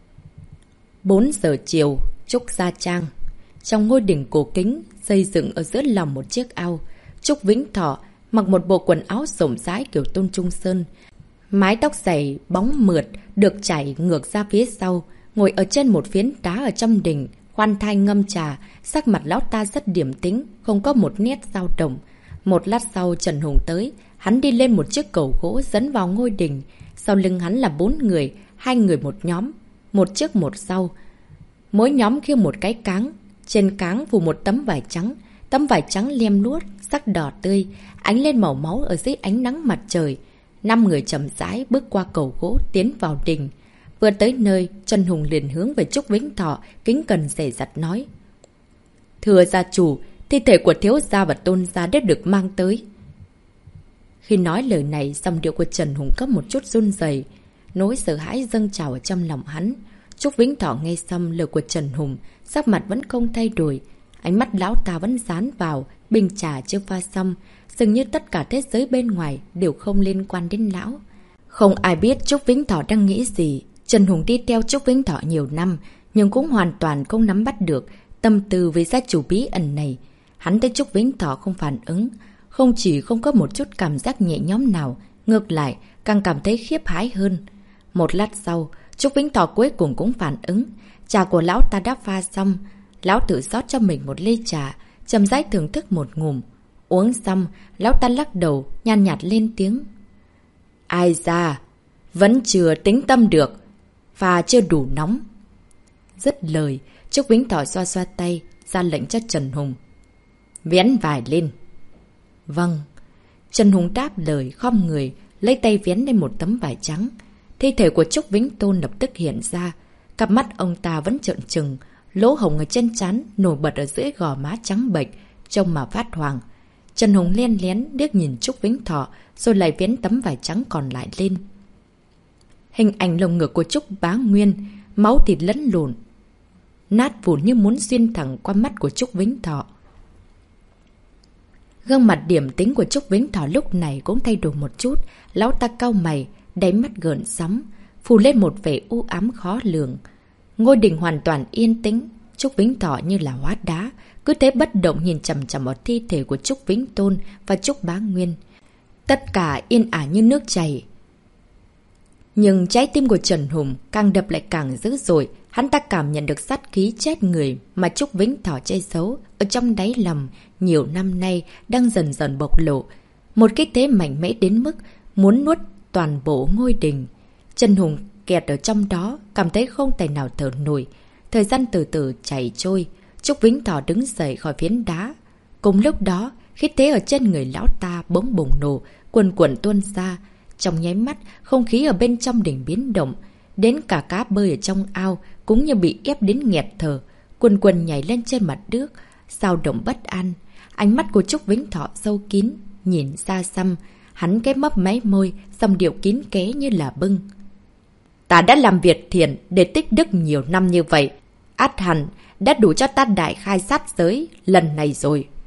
bốn giờ chiều, Trúc Gia Trang. Trong ngôi đình cổ kính, xây dựng ở giữa lòng một chiếc ao, Trúc Vĩnh Thọ mặc một bộ quần áo rộng rãi kiểu Tôn Trung Sơn. Mái tóc dày, bóng mượt, được chảy ngược ra phía sau, ngồi ở trên một phiến đá ở trong đình, khoan thai ngâm trà, sắc mặt lão ta rất điềm tĩnh, không có một nét dao động. Một lát sau Trần Hùng tới, hắn đi lên một chiếc cầu gỗ dẫn vào ngôi đình. Sau lưng hắn là bốn người, hai người một nhóm, một trước một sau. Mỗi nhóm khiêng một cái cáng, trên cáng phủ một tấm vải trắng, tấm vải trắng lem luốt, sắc đỏ tươi, ánh lên màu máu ở dưới ánh nắng mặt trời. Năm người chậm rãi bước qua cầu gỗ tiến vào đình. Vừa tới nơi, Trần Hùng liền hướng về Trúc Vĩnh Thọ, kính cẩn dè dặt nói: Thưa gia chủ, thi thể của thiếu gia và tôn gia đã được mang tới. Khi nói lời này, giọng điệu của Trần Hùng có một chút run rẩy, nỗi sợ hãi dâng trào ở trong lòng hắn. Trúc Vĩnh Thọ nghe xong lời của Trần Hùng, sắc mặt vẫn không thay đổi, ánh mắt lão ta vẫn dán vào bình trà chưa pha xong, dường như tất cả thế giới bên ngoài đều không liên quan đến lão. Không ai biết Trúc Vĩnh Thọ đang nghĩ gì. Trần Hùng đi theo Trúc Vĩnh Thọ nhiều năm, nhưng cũng hoàn toàn không nắm bắt được tâm tư với gia chủ bí ẩn này. Hắn thấy Trúc Vĩnh Thọ không phản ứng, không chỉ không có một chút cảm giác nhẹ nhõm nào, ngược lại càng cảm thấy khiếp hãi hơn. Một lát sau, Trúc Vĩnh Thọ cuối cùng cũng phản ứng. Trà của lão ta đã pha xong, lão tự rót cho mình một ly trà, chậm rãi thưởng thức một ngụm. Uống xong, lão ta lắc đầu, nhàn nhạt lên tiếng: Ai da, vẫn chưa tính tâm được, và chưa đủ nóng. Dứt lời, Trúc Vĩnh Thọ xoa xoa tay, ra lệnh cho Trần Hùng: Vén vải lên. Vâng. Trần Hùng đáp lời khom người, lấy tay vén lên một tấm vải trắng. Thi thể của Trúc Vĩnh Tôn lập tức hiện ra. Cặp mắt ông ta vẫn trợn trừng, lỗ hổng ở trên trán nổi bật ở dưới gò má trắng bệch, trông mà phát hoàng. Trần Hùng len lén liếc nhìn Trúc Vĩnh Thọ, rồi lại vén tấm vải trắng còn lại lên. Hình ảnh lồng ngực của Trúc Bá Nguyên, máu thịt lẫn lộn, nát vụn như muốn xuyên thẳng qua mắt của Trúc Vĩnh Thọ. Gương mặt điểm tính của Trúc Vĩnh Thọ lúc này cũng thay đổi một chút. Lão ta cau mày, đáy mắt gợn sóng, phủ lên một vẻ u ám khó lường. Ngôi đình hoàn toàn yên tĩnh, Trúc Vĩnh Thọ như là hóa đá, cứ thế bất động nhìn chằm chằm vào thi thể của Trúc Vĩnh Tôn và Trúc Bá Nguyên. Tất cả yên ả như nước chảy. Nhưng trái tim của Trần Hùng càng đập lại càng dữ dội. Hắn ta cảm nhận được sát khí chết người mà Trúc Vĩnh Thọ che giấu ở trong đáy lòng nhiều năm nay đang dần dần bộc lộ. Một cái thế mạnh mẽ đến mức muốn nuốt toàn bộ ngôi đình. Trần Hùng kẹt ở trong đó, cảm thấy không tài nào thở nổi. Thời gian từ từ chảy trôi, Trúc Vĩnh Thọ đứng dậy khỏi phiến đá. Cùng lúc đó, khí thế ở trên người lão ta bỗng bùng nổ, quần quần tuôn ra. Trong nháy mắt, không khí ở bên trong đỉnh biến động. Đến cả cá bơi ở trong ao cũng như bị ép đến nghẹt thở, quần quần nhảy lên trên mặt nước, dao động bất an. Ánh mắt của Trúc Vĩnh Thọ sâu kín, nhìn xa xăm, hắn cái mấp máy môi, dòng điệu kín ké như là bưng. Ta đã làm việc thiện để tích đức nhiều năm như vậy, át hẳn đã đủ cho ta đại khai sát giới lần này rồi.